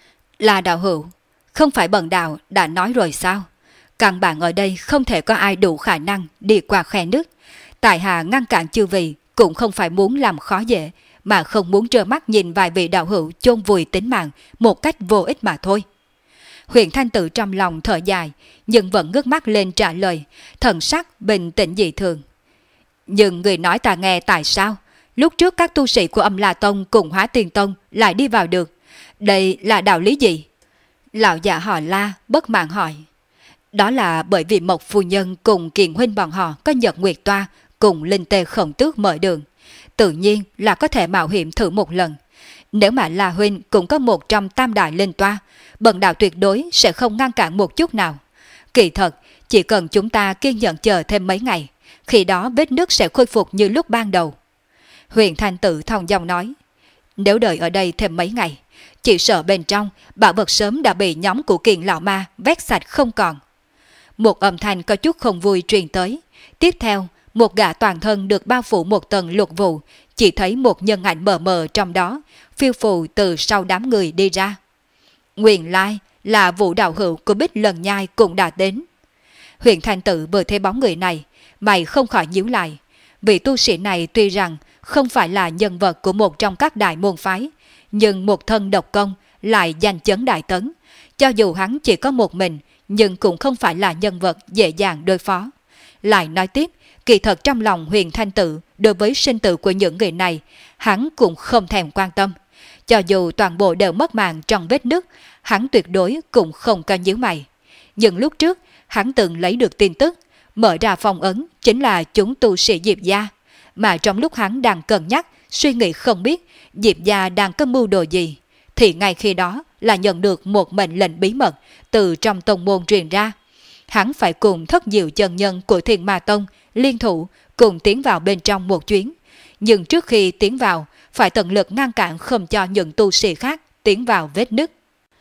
Là đạo hữu, không phải bần đạo đã nói rồi sao? Căn bản ở đây không thể có ai đủ khả năng đi qua khe nước. Tại hạ ngăn cản chư vị cũng không phải muốn làm khó dễ, mà không muốn trơ mắt nhìn vài vị đạo hữu chôn vùi tính mạng một cách vô ích mà thôi. Huyền Thanh Tử trong lòng thở dài, nhưng vẫn ngước mắt lên trả lời, thần sắc bình tĩnh dị thường. Nhưng người nói ta nghe tại sao lúc trước các tu sĩ của Âm La Tông cùng Hóa Tiên Tông lại đi vào được? Đây là đạo lý gì? Lão già họ La bất mãn hỏi. Đó là bởi vì Mộc phu nhân cùng Kiền huynh bọn họ có Nhật Nguyệt Toa cùng Linh Tê Khổng Tước mở đường, tự nhiên là có thể mạo hiểm thử một lần. Nếu mà La huynh cũng có một trong tam đại linh toa, bần đạo tuyệt đối sẽ không ngăn cản một chút nào. Kỳ thật, chỉ cần chúng ta kiên nhẫn chờ thêm mấy ngày, khi đó vết nước sẽ khôi phục như lúc ban đầu. Huyền Thanh Tử thong dong nói. Nếu đợi ở đây thêm mấy ngày, chỉ sợ bên trong bảo vật sớm đã bị nhóm của Kiền lão ma vét sạch không còn. Một âm thanh có chút không vui truyền tới. Tiếp theo, một gã toàn thân được bao phủ một tầng lục vụ, chỉ thấy một nhân ảnh mờ mờ trong đó, phiêu phù từ sau đám người đi ra. Nguyên lai là Vũ đạo hữu của Bích Lần Nhai cũng đã đến. Huyền Thanh Tử vừa thấy bóng người này, mày không khỏi nhíu lại. Vị tu sĩ này tuy rằng không phải là nhân vật của một trong các đại môn phái, nhưng một thân độc công lại danh chấn đại tấn. Cho dù hắn chỉ có một mình, nhưng cũng không phải là nhân vật dễ dàng đối phó. Lại nói tiếp, kỳ thật trong lòng Huyền Thanh Tử đối với sinh tử của những người này, hắn cũng không thèm quan tâm. Cho dù toàn bộ đều mất mạng trong vết nứt, hắn tuyệt đối cũng không có nhíu mày. Nhưng lúc trước, hắn từng lấy được tin tức, mở ra phong ấn chính là chúng tu sĩ Diệp gia. Mà trong lúc hắn đang cân nhắc, suy nghĩ không biết Diệp gia đang có mưu đồ gì, thì ngay khi đó là nhận được một mệnh lệnh bí mật từ trong tông môn truyền ra. Hắn phải cùng Thất Diệu chân nhân của Thiên Ma Tông liên thủ cùng tiến vào bên trong một chuyến. Nhưng trước khi tiến vào, phải tận lực ngăn cản không cho những tu sĩ khác tiến vào vết nứt.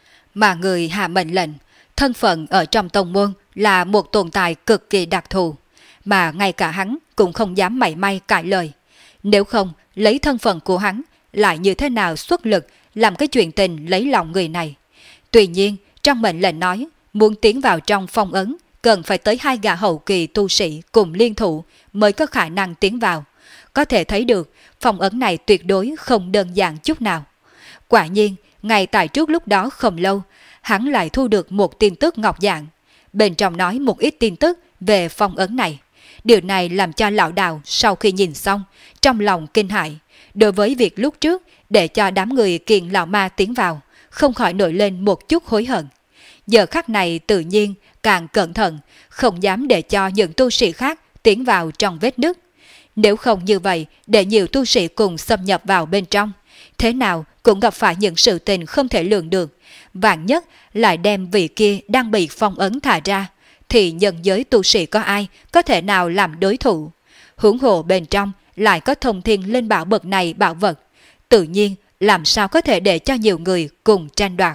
Mà người hạ mệnh lệnh, thân phận ở trong tông môn là một tồn tại cực kỳ đặc thù, mà ngay cả hắn cũng không dám mảy may cãi lời. Nếu không, lấy thân phận của hắn, lại như thế nào xuất lực làm cái chuyện tình lấy lòng người này. Tuy nhiên, trong mệnh lệnh nói, muốn tiến vào trong phong ấn, cần phải tới 2 gã hậu kỳ tu sĩ cùng liên thủ mới có khả năng tiến vào. Có thể thấy được, phong ấn này tuyệt đối không đơn giản chút nào. Quả nhiên, ngay tại trước lúc đó không lâu, hắn lại thu được một tin tức ngọc dạng. Bên trong nói một ít tin tức về phong ấn này. Điều này làm cho lão Đào sau khi nhìn xong, trong lòng kinh hãi. Đối với việc lúc trước để cho đám người Kiền lão ma tiến vào, không khỏi nổi lên một chút hối hận. Giờ khắc này tự nhiên càng cẩn thận, không dám để cho những tu sĩ khác tiến vào trong vết nứt. Nếu không như vậy, để nhiều tu sĩ cùng xâm nhập vào bên trong, thế nào cũng gặp phải những sự tình không thể lường được. Vạn nhất lại đem vị kia đang bị phong ấn thả ra, thì nhân giới tu sĩ có ai có thể nào làm đối thủ. Huống hồ bên trong lại có thông thiên lên bảo bậc này bảo vật, tự nhiên làm sao có thể để cho nhiều người cùng tranh đoạt.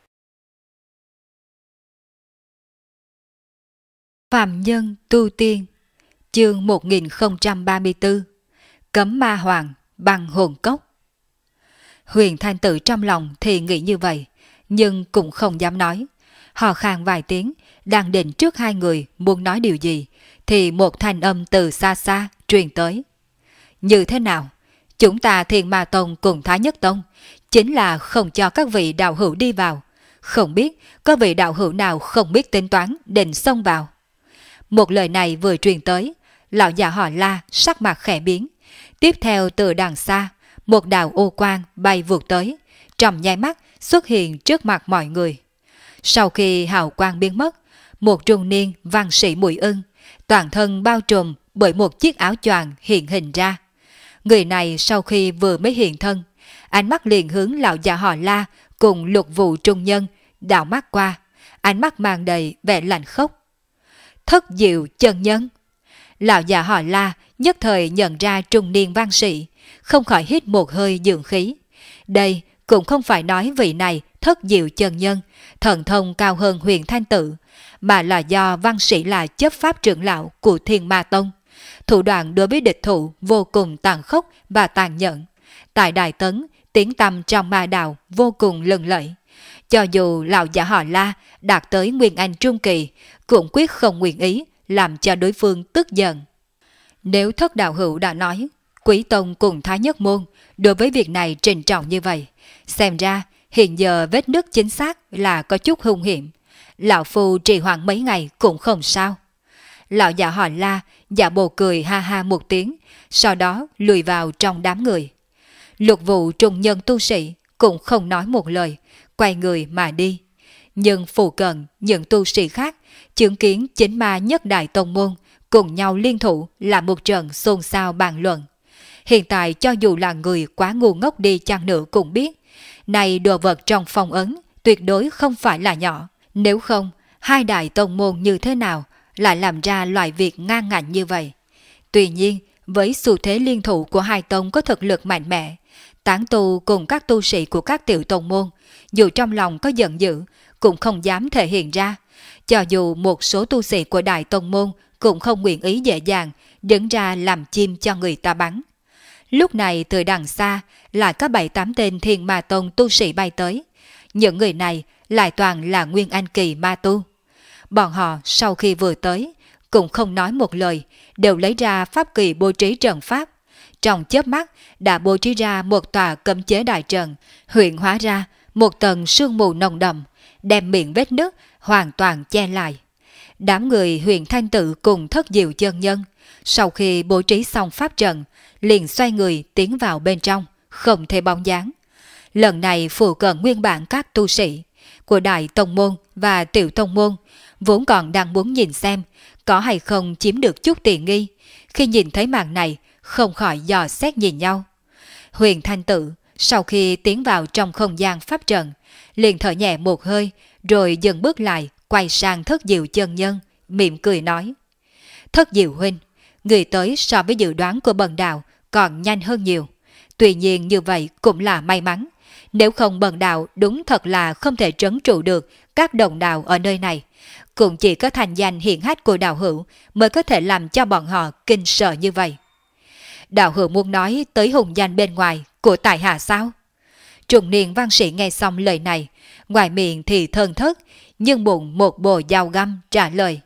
Phạm nhân tu tiên, chương 1034, Cấm ma hoàng băng hồn cốc. Huyền Thanh Tử trong lòng thì nghĩ như vậy, nhưng cũng không dám nói. Hò khan vài tiếng, đang định trước 2 người muốn nói điều gì, thì một thanh âm từ xa xa truyền tới. Như thế nào? Chúng ta Thiên Ma Tông cùng Thái Nhất Tông chính là không cho các vị đạo hữu đi vào. Không biết có vị đạo hữu nào không biết tính toán định xông vào. Một lời này vừa truyền tới, lão già họ La sắc mặt khẽ biến. Tiếp theo từ đằng xa, một đạo ô quang bay vụt tới, trong nháy mắt xuất hiện trước mặt mọi người. Sau khi hào quang biến mất, một trung niên văn sĩ Mùi Ưng, toàn thân bao trùm bởi một chiếc áo choàng hiện hình ra. Người này sau khi vừa mới hiện thân, ánh mắt liền hướng lão già họ La cùng Lục Vụ trung nhân đảo mắt qua, ánh mắt mang đầy vẻ lạnh khốc. Thất Diệu chân nhân. Lão già họ La nhất thời nhận ra trung niên văn sĩ, không khỏi hít một hơi dưỡng khí. Đây cũng không phải nói vị này Thất Diệu chân nhân thần thông cao hơn Huyền Thanh Tử, mà là do văn sĩ là chấp pháp trưởng lão của Thiên Ma Tông. Thủ đoạn đối với địch thủ vô cùng tàn khốc và tàn nhẫn. Tại Đại Tấn, tiếng tăm trong ma đạo vô cùng lừng lẫy. Cho dù lão giả họ La đạt tới Nguyên Anh Trung Kỳ, cũng quyết không nguyện ý làm cho đối phương tức giận. Nếu Thất đạo hữu đã nói, Quý Tông cùng Thái Nhất Môn đối với việc này trịnh trọng như vậy, xem ra hiện giờ vết nứt chính xác là có chút hung hiểm. Lão phu trì hoãn mấy ngày cũng không sao. Lão già họ La giả bộ cười ha ha một tiếng, sau đó lùi vào trong đám người. Lục Vụ trung nhân tu sĩ cũng không nói một lời, quay người mà đi. Nhưng phụ cận những tu sĩ khác chứng kiến chính ma nhất đại tông môn cùng nhau liên thủ là một trận xôn xao bàn luận. Hiện tại cho dù là người quá ngu ngốc đi chăng nữa cũng biết, này đồ vật trong phong ấn tuyệt đối không phải là nhỏ. Nếu không, 2 đại tông môn như thế nào lại làm ra loại việc ngang ngạnh như vậy? Tuy nhiên, với xu thế liên thủ của 2 tông có thực lực mạnh mẽ, Tán tu cùng các tu sĩ của các tiểu tông môn, dù trong lòng có giận dữ, cũng không dám thể hiện ra. Cho dù một số tu sĩ của đại tông môn cũng không nguyện ý dễ dàng đứng ra làm chim cho người ta bắn. Lúc này từ đằng xa lại có 7-8 tên Thiên Ma Tông tu sĩ bay tới. Những người này lại toàn là Nguyên Anh kỳ ma tu. Bọn họ sau khi vừa tới cũng không nói một lời, đều lấy ra pháp kỳ bố trí trận pháp. Trong chớp mắt đã bố trí ra một tòa cấm chế đại trận, huyện hóa ra một tầng sương mù nồng đậm, đem miệng vết nứt hoàn toàn che lại. Đám người Huyền Thanh Tự cùng Thất Diệu chân nhân, sau khi bố trí xong pháp trận, liền xoay người tiến vào bên trong, không thấy bóng dáng. Lần này phụ cận nguyên bản các tu sĩ của Đại Tông Môn và Tiểu Tông Môn vốn còn đang muốn nhìn xem có hay không chiếm được chút tiện nghi. Khi nhìn thấy màn này, không khỏi dò xét nhìn nhau. Huyền Thanh Tự sau khi tiến vào trong không gian pháp trận, liền thở nhẹ một hơi, rồi dừng bước lại, quay sang Thất Diệu chân nhân, mỉm cười nói: Thất Diệu huynh, người tới so với dự đoán của bần đạo còn nhanh hơn nhiều. Tuy nhiên như vậy cũng là may mắn. Nếu không bần đạo đúng thật là không thể trấn trụ được các đồng đạo ở nơi này. Cũng chỉ có thành danh hiển hách của đạo hữu mới có thể làm cho bọn họ kinh sợ như vậy. Đạo hữu muốn nói tới hùng danh bên ngoài của tại hạ sao? Trùng niên văn sĩ nghe xong lời này, ngoài miệng thì thơn thớt, nhưng bụng một bồ dao găm trả lời: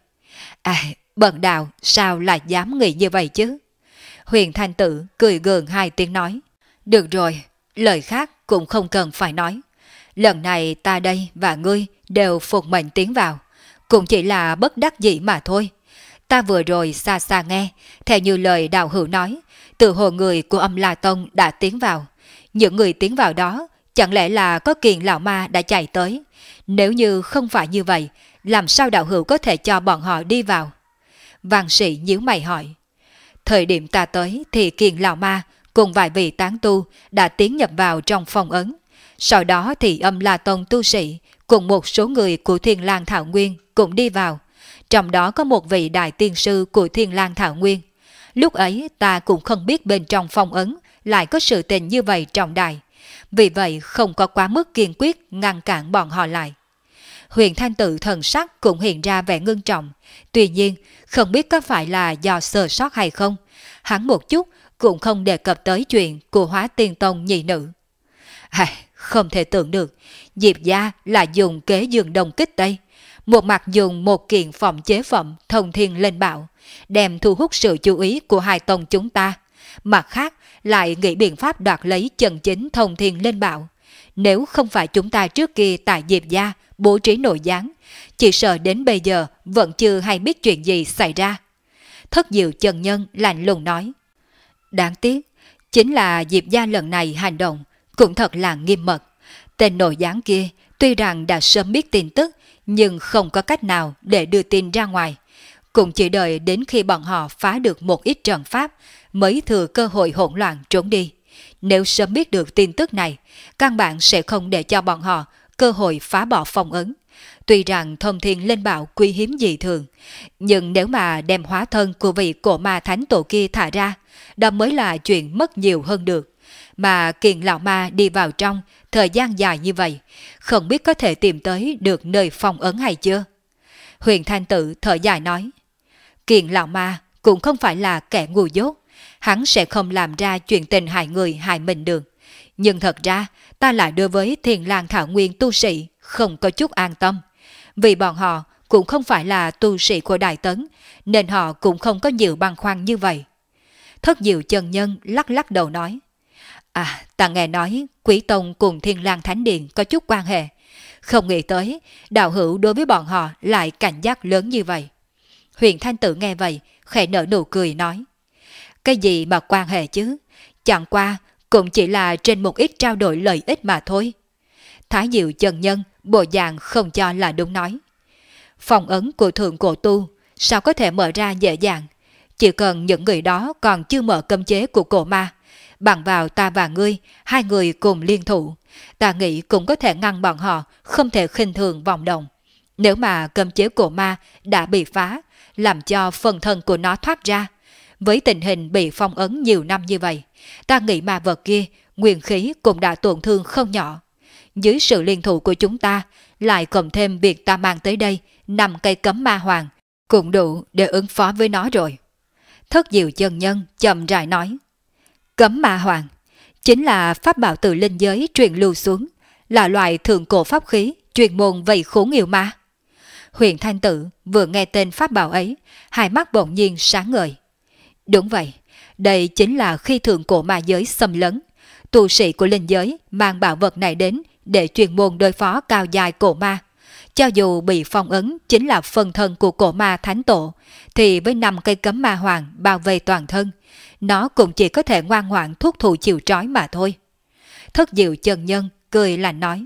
bần đạo sao lại dám nghĩ như vậy chứ? Huyền Thanh Tự cười gượng 2 tiếng nói: Được rồi, lời khác cũng không cần phải nói. Lần này ta đây và ngươi đều phục mệnh tiến vào, cũng chỉ là bất đắc dĩ mà thôi. Ta vừa rồi xa xa nghe, theo như lời đạo hữu nói, từ hồ người của Âm La Tông đã tiến vào. Những người tiến vào đó, chẳng lẽ là có Kiền lão ma đã chạy tới? Nếu như không phải như vậy, làm sao đạo hữu có thể cho bọn họ đi vào? Văn sĩ nhíu mày hỏi. Thời điểm ta tới thì Kiền lão ma cùng vài vị tán tu đã tiến nhập vào trong phong ấn. Sau đó thì Âm La Tông tu sĩ cùng một số người của Thiên Lang Thảo Nguyên cũng đi vào. Trong đó có một vị đại tiên sư của Thiên Lang Thảo Nguyên. Lúc ấy ta cũng không biết bên trong phong ấn lại có sự tình như vậy trọng đại. Vì vậy không có quá mức kiên quyết ngăn cản bọn họ lại. Huyền Thanh Tự thần sắc cũng hiện ra vẻ ngưng trọng. Tuy nhiên không biết có phải là do sơ sót hay không, hắn một chút cũng không đề cập tới chuyện của Hóa Tiên Tông nhị nữ. Không thể tưởng được, Diệp gia là dùng kế giường đồng kích Tây. Một mặt dùng một kiện phòng chế phẩm thông thiên lên bảo, đem thu hút sự chú ý của hai tông chúng ta. Mặt khác lại nghĩ biện pháp đoạt lấy chân chính thông thiên lên bảo. Nếu không phải chúng ta trước kia tại Diệp gia bố trí nội gián, chỉ sợ đến bây giờ vẫn chưa hay biết chuyện gì xảy ra. Thất Diệu chân nhân lạnh lùng nói. Đáng tiếc, chính là Diệp gia lần này hành động cũng thật là nghiêm mật. Tên nội gián kia tuy rằng đã sớm biết tin tức, nhưng không có cách nào để đưa tin ra ngoài. Cũng chỉ đợi đến khi bọn họ phá được một ít trận pháp mới thừa cơ hội hỗn loạn trốn đi. Nếu sớm biết được tin tức này, căn bản sẽ không để cho bọn họ cơ hội phá bỏ phong ấn. Tuy rằng thông thiên lên bảo quý hiếm dị thường, nhưng nếu mà đem hóa thân của vị cổ ma thánh tổ kia thả ra, đó mới là chuyện mất nhiều hơn được. Mà Kiền lão ma đi vào trong thời gian dài như vậy, không biết có thể tìm tới được nơi phong ấn hay chưa? Huyền Thanh Tự thở dài nói. Kiền lão ma cũng không phải là kẻ ngu dốt, hắn sẽ không làm ra chuyện tình hại người hại mình được. Nhưng thật ra ta lại đối với Thiên Lang Thảo Nguyên tu sĩ không có chút an tâm. Vì bọn họ cũng không phải là tu sĩ của Đại Tấn, nên họ cũng không có nhiều băn khoăn như vậy. Thất Diệu chân nhân lắc lắc đầu nói. Ta nghe nói Quý Tông cùng Thiên Lang Thánh Điện có chút quan hệ. Không nghĩ tới đạo hữu đối với bọn họ lại cảnh giác lớn như vậy. Huyền Thanh Tự nghe vậy, khẽ nở nụ cười nói. Cái gì mà quan hệ chứ? Chẳng qua cũng chỉ là trên một ít trao đổi lợi ích mà thôi. Thái Diệu chân nhân bộ dạng không cho là đúng nói. Phong ấn của thượng cổ tu sao có thể mở ra dễ dàng? Chỉ cần những người đó còn chưa mở cấm chế của cổ ma, bằng vào ta và ngươi, hai người cùng liên thủ, ta nghĩ cũng có thể ngăn bọn họ không thể khinh thường vọng động. Nếu mà cấm chế cổ ma đã bị phá, làm cho phần thân của nó thoát ra, với tình hình bị phong ấn nhiều năm như vậy, ta nghĩ ma vật kia nguyên khí cũng đã tổn thương không nhỏ. Dưới sự liên thủ của chúng ta, lại cộng thêm việc ta mang tới đây 5 cây cấm ma hoàng, cũng đủ để ứng phó với nó rồi. Thất Diệu chân nhân chậm rãi nói. Cấm ma hoàng chính là pháp bảo từ linh giới truyền lưu xuống, là loại thượng cổ pháp khí chuyên môn vây khốn yêu ma. Huyền Thanh Tử vừa nghe tên pháp bảo ấy, hai mắt bỗng nhiên sáng ngời. Đúng vậy, đây chính là khi thượng cổ ma giới xâm lấn, tu sĩ của linh giới mang bảo vật này đến để chuyên môn đối phó cao dài cổ ma. Cho dù bị phong ấn chính là phần thân của cổ ma thánh tổ, thì với 5 cây cấm ma hoàng bao vây toàn thân, nó cũng chỉ có thể ngoan ngoãn thuốc thụ chịu trói mà thôi. Thất Diệu chân nhân cười lạnh nói.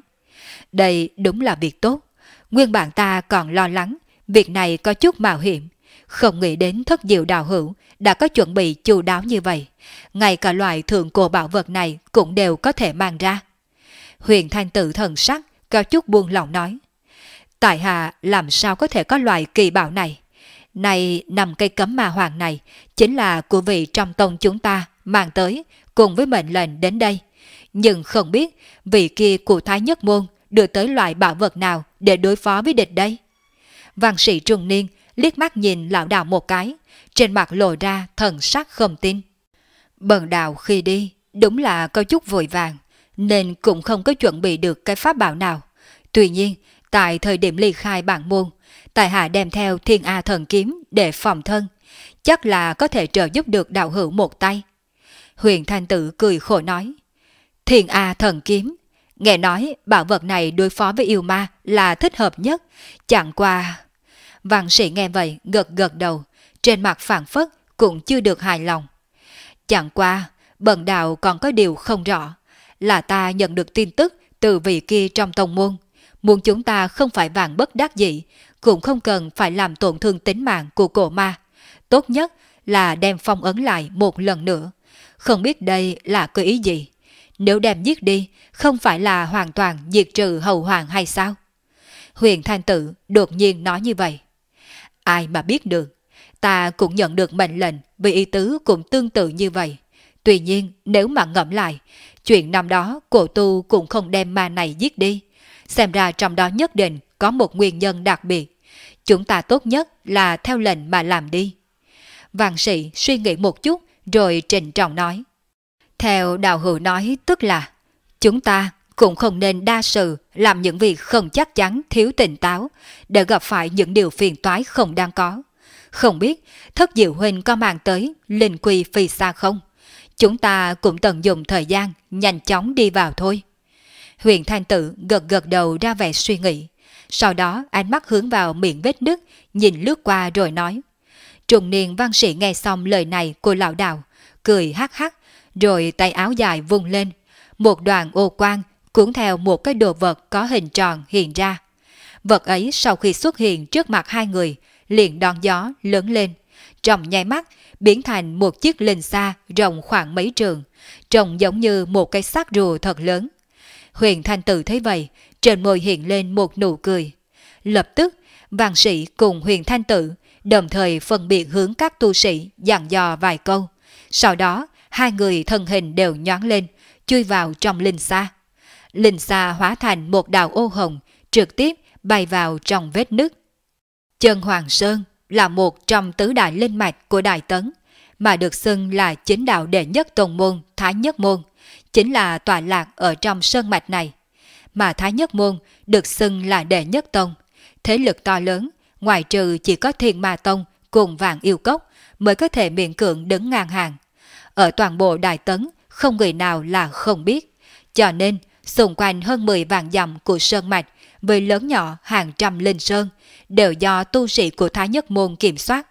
Đây đúng là việc tốt. Nguyên bản ta còn lo lắng, việc này có chút mạo hiểm. Không nghĩ đến Thất Diệu đạo hữu đã có chuẩn bị chu đáo như vậy. Ngay cả loại thượng cổ bảo vật này cũng đều có thể mang ra. Huyền Thanh Tử thần sắc có chút buông lòng nói. Tại hạ làm sao có thể có loại kỳ bảo này? Này 5 cây cấm ma hoàng này chính là của vị trong tông chúng ta mang tới cùng với mệnh lệnh đến đây. Nhưng không biết vị kia của Thái Nhất Môn đưa tới loại bảo vật nào để đối phó với địch đây? Văn sĩ trung niên liếc mắt nhìn lão đạo một cái, trên mặt lộ ra thần sắc không tin. Bần đạo khi đi đúng là có chút vội vàng, nên cũng không có chuẩn bị được cái pháp bảo nào. Tuy nhiên, tại thời điểm ly khai bản môn, tại hạ đem theo Thiên A thần kiếm để phòng thân, chắc là có thể trợ giúp được đạo hữu một tay. Huyền Thanh Tử cười khổ nói. Thiên A thần kiếm, nghe nói bảo vật này đối phó với yêu ma là thích hợp nhất, chẳng qua... Văn sĩ nghe vậy gật gật đầu, trên mặt phảng phất cũng chưa được hài lòng. Chẳng qua, bần đạo còn có điều không rõ, là ta nhận được tin tức từ vị kia trong tông môn, muốn chúng ta không phải vạn bất đắc dĩ, cũng không cần phải làm tổn thương tính mạng của cổ ma. Tốt nhất là đem phong ấn lại một lần nữa. Không biết đây là cái ý gì? Nếu đem giết đi, không phải là hoàn toàn diệt trừ hầu hoàng hay sao? Huyền Thanh Tử đột nhiên nói như vậy. Ai mà biết được, ta cũng nhận được mệnh lệnh vì ý tứ cũng tương tự như vậy. Tuy nhiên nếu mà ngẫm lại, chuyện năm đó cổ tu cũng không đem ma này giết đi. Xem ra trong đó nhất định có một nguyên nhân đặc biệt. Chúng ta tốt nhất là theo lệnh mà làm đi. Văn sĩ suy nghĩ một chút rồi trịnh trọng nói. Theo đạo hữu nói tức là chúng ta cũng không nên đa sự làm những việc không chắc chắn thiếu tỉnh táo để gặp phải những điều phiền toái không đáng có. Không biết Thất Diệu huynh có mang tới linh quy phi xa không? Chúng ta cũng tận dụng thời gian nhanh chóng đi vào thôi. Huyền Thanh Tử gật gật đầu ra vẻ suy nghĩ. Sau đó ánh mắt hướng vào miệng vết nứt, nhìn lướt qua rồi nói. Trung niên văn sĩ nghe xong lời này của lão đạo, cười hắc hắc, rồi tay áo dài vung lên. Một đoàn ô quang cuốn theo một cái đồ vật có hình tròn hiện ra. Vật ấy sau khi xuất hiện trước mặt hai người, liền đón gió lớn lên. Trong nháy mắt, biến thành một chiếc linh xa rộng khoảng mấy trường, trông giống như một cái xác rùa thật lớn. Huyền Thanh Tử thấy vậy, trên môi hiện lên một nụ cười. Lập tức, văn sĩ cùng Huyền Thanh Tử đồng thời phân biệt hướng các tu sĩ dặn dò vài câu. Sau đó, hai người thân hình đều nhoáng lên, chui vào trong linh xa. Linh xa hóa thành một đạo ô hồng, trực tiếp bay vào trong vết nứt. Chân Hoàng Sơn là một trong tứ đại linh mạch của Đại Tấn, mà được xưng là chính đạo đệ nhất tông môn Thái Nhất Môn, chính là tọa lạc ở trong sơn mạch này. Mà Thái Nhất Môn được xưng là đệ nhất tông, thế lực to lớn, ngoài trừ chỉ có Thiên Ma Tông cùng Vạn Yêu Cốc mới có thể miễn cưỡng đứng ngang hàng. Ở toàn bộ Đại Tấn không người nào là không biết, cho nên xung quanh hơn 10 vạn dặm của sơn mạch với lớn nhỏ hàng trăm linh sơn đều do tu sĩ của Thái Nhất Môn kiểm soát.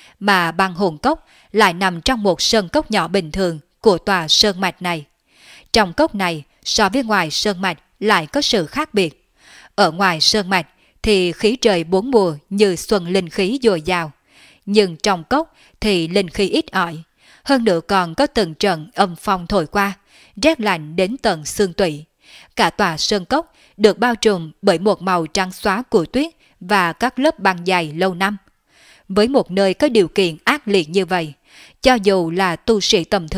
Mà Băng Hồn Cốc lại nằm trong một sơn cốc nhỏ bình thường của tòa sơn mạch này. Trong cốc này so với ngoài sơn mạch lại có sự khác biệt. Ở ngoài sơn mạch thì khí trời bốn mùa như xuân linh khí dồi dào, nhưng trong cốc thì linh khí ít ỏi. Hơn nữa còn có từng trận âm phong thổi qua, rét lạnh đến tận xương tủy. Cả tòa sơn cốc được bao trùm bởi một màu trắng xóa của tuyết và các lớp băng dày lâu năm. Với một nơi có điều kiện ác liệt như vậy, cho dù là tu sĩ tầm thường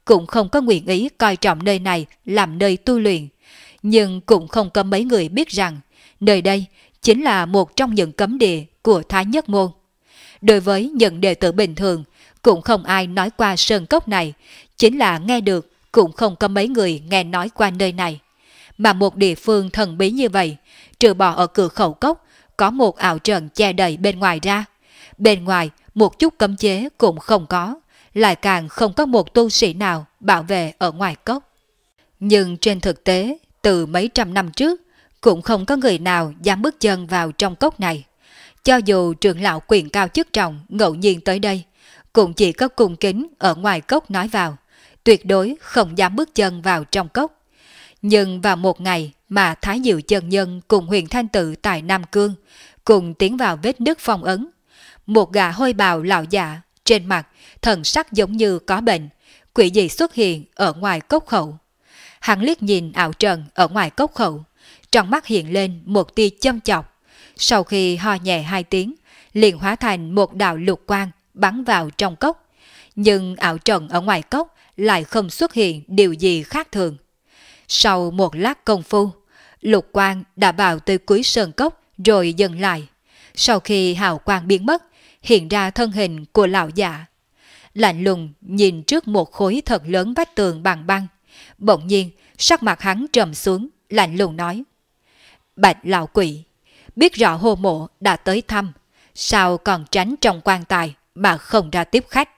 cũng không có nguyện ý coi trọng nơi này làm nơi tu luyện, nhưng cũng không có mấy người biết rằng nơi đây chính là một trong những cấm địa của Thái Nhất Môn. Đối với những đệ tử bình thường, cũng không ai nói qua sơn cốc này, chính là nghe được cũng không có mấy người nghe nói qua nơi này. Mà một địa phương thần bí như vậy, trừ bỏ ở cửa khẩu cốc, có một ảo trận che đầy bên ngoài ra. Bên ngoài, một chút cấm chế cũng không có, lại càng không có một tu sĩ nào bảo vệ ở ngoài cốc. Nhưng trên thực tế, từ mấy trăm năm trước, cũng không có người nào dám bước chân vào trong cốc này. Cho dù trưởng lão quyền cao chức trọng ngẫu nhiên tới đây, cũng chỉ có cung kính ở ngoài cốc nói vào, tuyệt đối không dám bước chân vào trong cốc. Nhưng vào một ngày mà Thái Diệu chân nhân cùng Huyền Thanh Tự tại Nam Cương cùng tiến vào vết nứt phong ấn, một gã hôi bào lão giả trên mặt thần sắc giống như có bệnh, quỷ dị xuất hiện ở ngoài cốc khẩu. Hắn liếc nhìn ảo trận ở ngoài cốc khẩu, trong mắt hiện lên một tia châm chọc. Sau khi ho nhẹ hai tiếng, liền hóa thành một đạo lục quang bắn vào trong cốc. Nhưng ảo trận ở ngoài cốc lại không xuất hiện điều gì khác thường. Sau một lát công phu, lục quang đã vào tới cuối sơn cốc rồi dừng lại. Sau khi hào quang biến mất, hiện ra thân hình của lão giả. Lạnh lùng nhìn trước một khối thật lớn vách tường bằng băng. Bỗng nhiên, sắc mặt hắn trầm xuống, lạnh lùng nói: Bạch lão quỷ, biết rõ Hồ Mộ đã tới thăm, sao còn tránh trong quan tài mà không ra tiếp khách?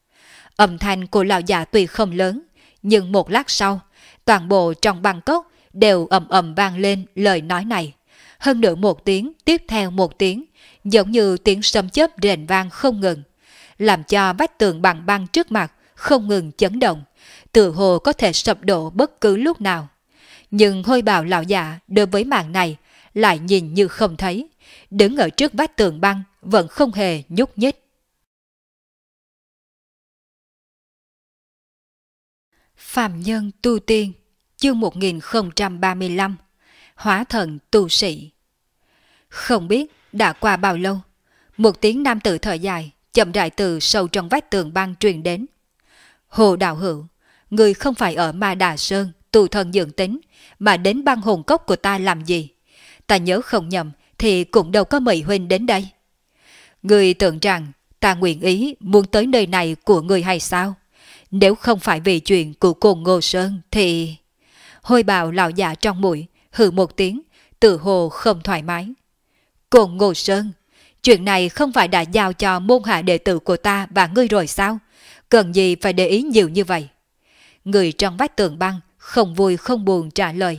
Âm thanh của lão già tuy không lớn, nhưng một lát sau, toàn bộ trong băng cốc đều ầm ầm vang lên lời nói này. Hơn nữa một tiếng tiếp theo một tiếng, giống như tiếng sấm chớp rền vang không ngừng, làm cho vách tường bằng băng trước mặt không ngừng chấn động, tựa hồ có thể sập đổ bất cứ lúc nào. Nhưng hôi bào lão già đối với màn này lại nhìn như không thấy, đứng ở trước vách tường băng vẫn không hề nhúc nhích. Phàm nhân tu tiên, chương 1035, hóa thần tu sĩ. Không biết đã qua bao lâu, một tiếng nam tử thở dài chậm rãi từ sâu trong vách tường băng truyền đến. Hồ đạo hữu, người không phải ở Ma Đà Sơn tu thần dưỡng tính, mà đến băng hồn cốc của ta làm gì? Ta nhớ không nhầm thì cũng đâu có mời huynh đến đây. Người tưởng rằng ta nguyện ý muốn tới nơi này của người hay sao? Nếu không phải vì chuyện của Côn Ngô Sơn thì... Hôi bào lão già trong mũi hừ một tiếng, tự hồ không thoải mái. Côn Ngô Sơn, chuyện này không phải đã giao cho môn hạ đệ tử của ta và ngươi rồi sao? Cần gì phải để ý nhiều như vậy? Người trong vách tường băng không vui không buồn trả lời.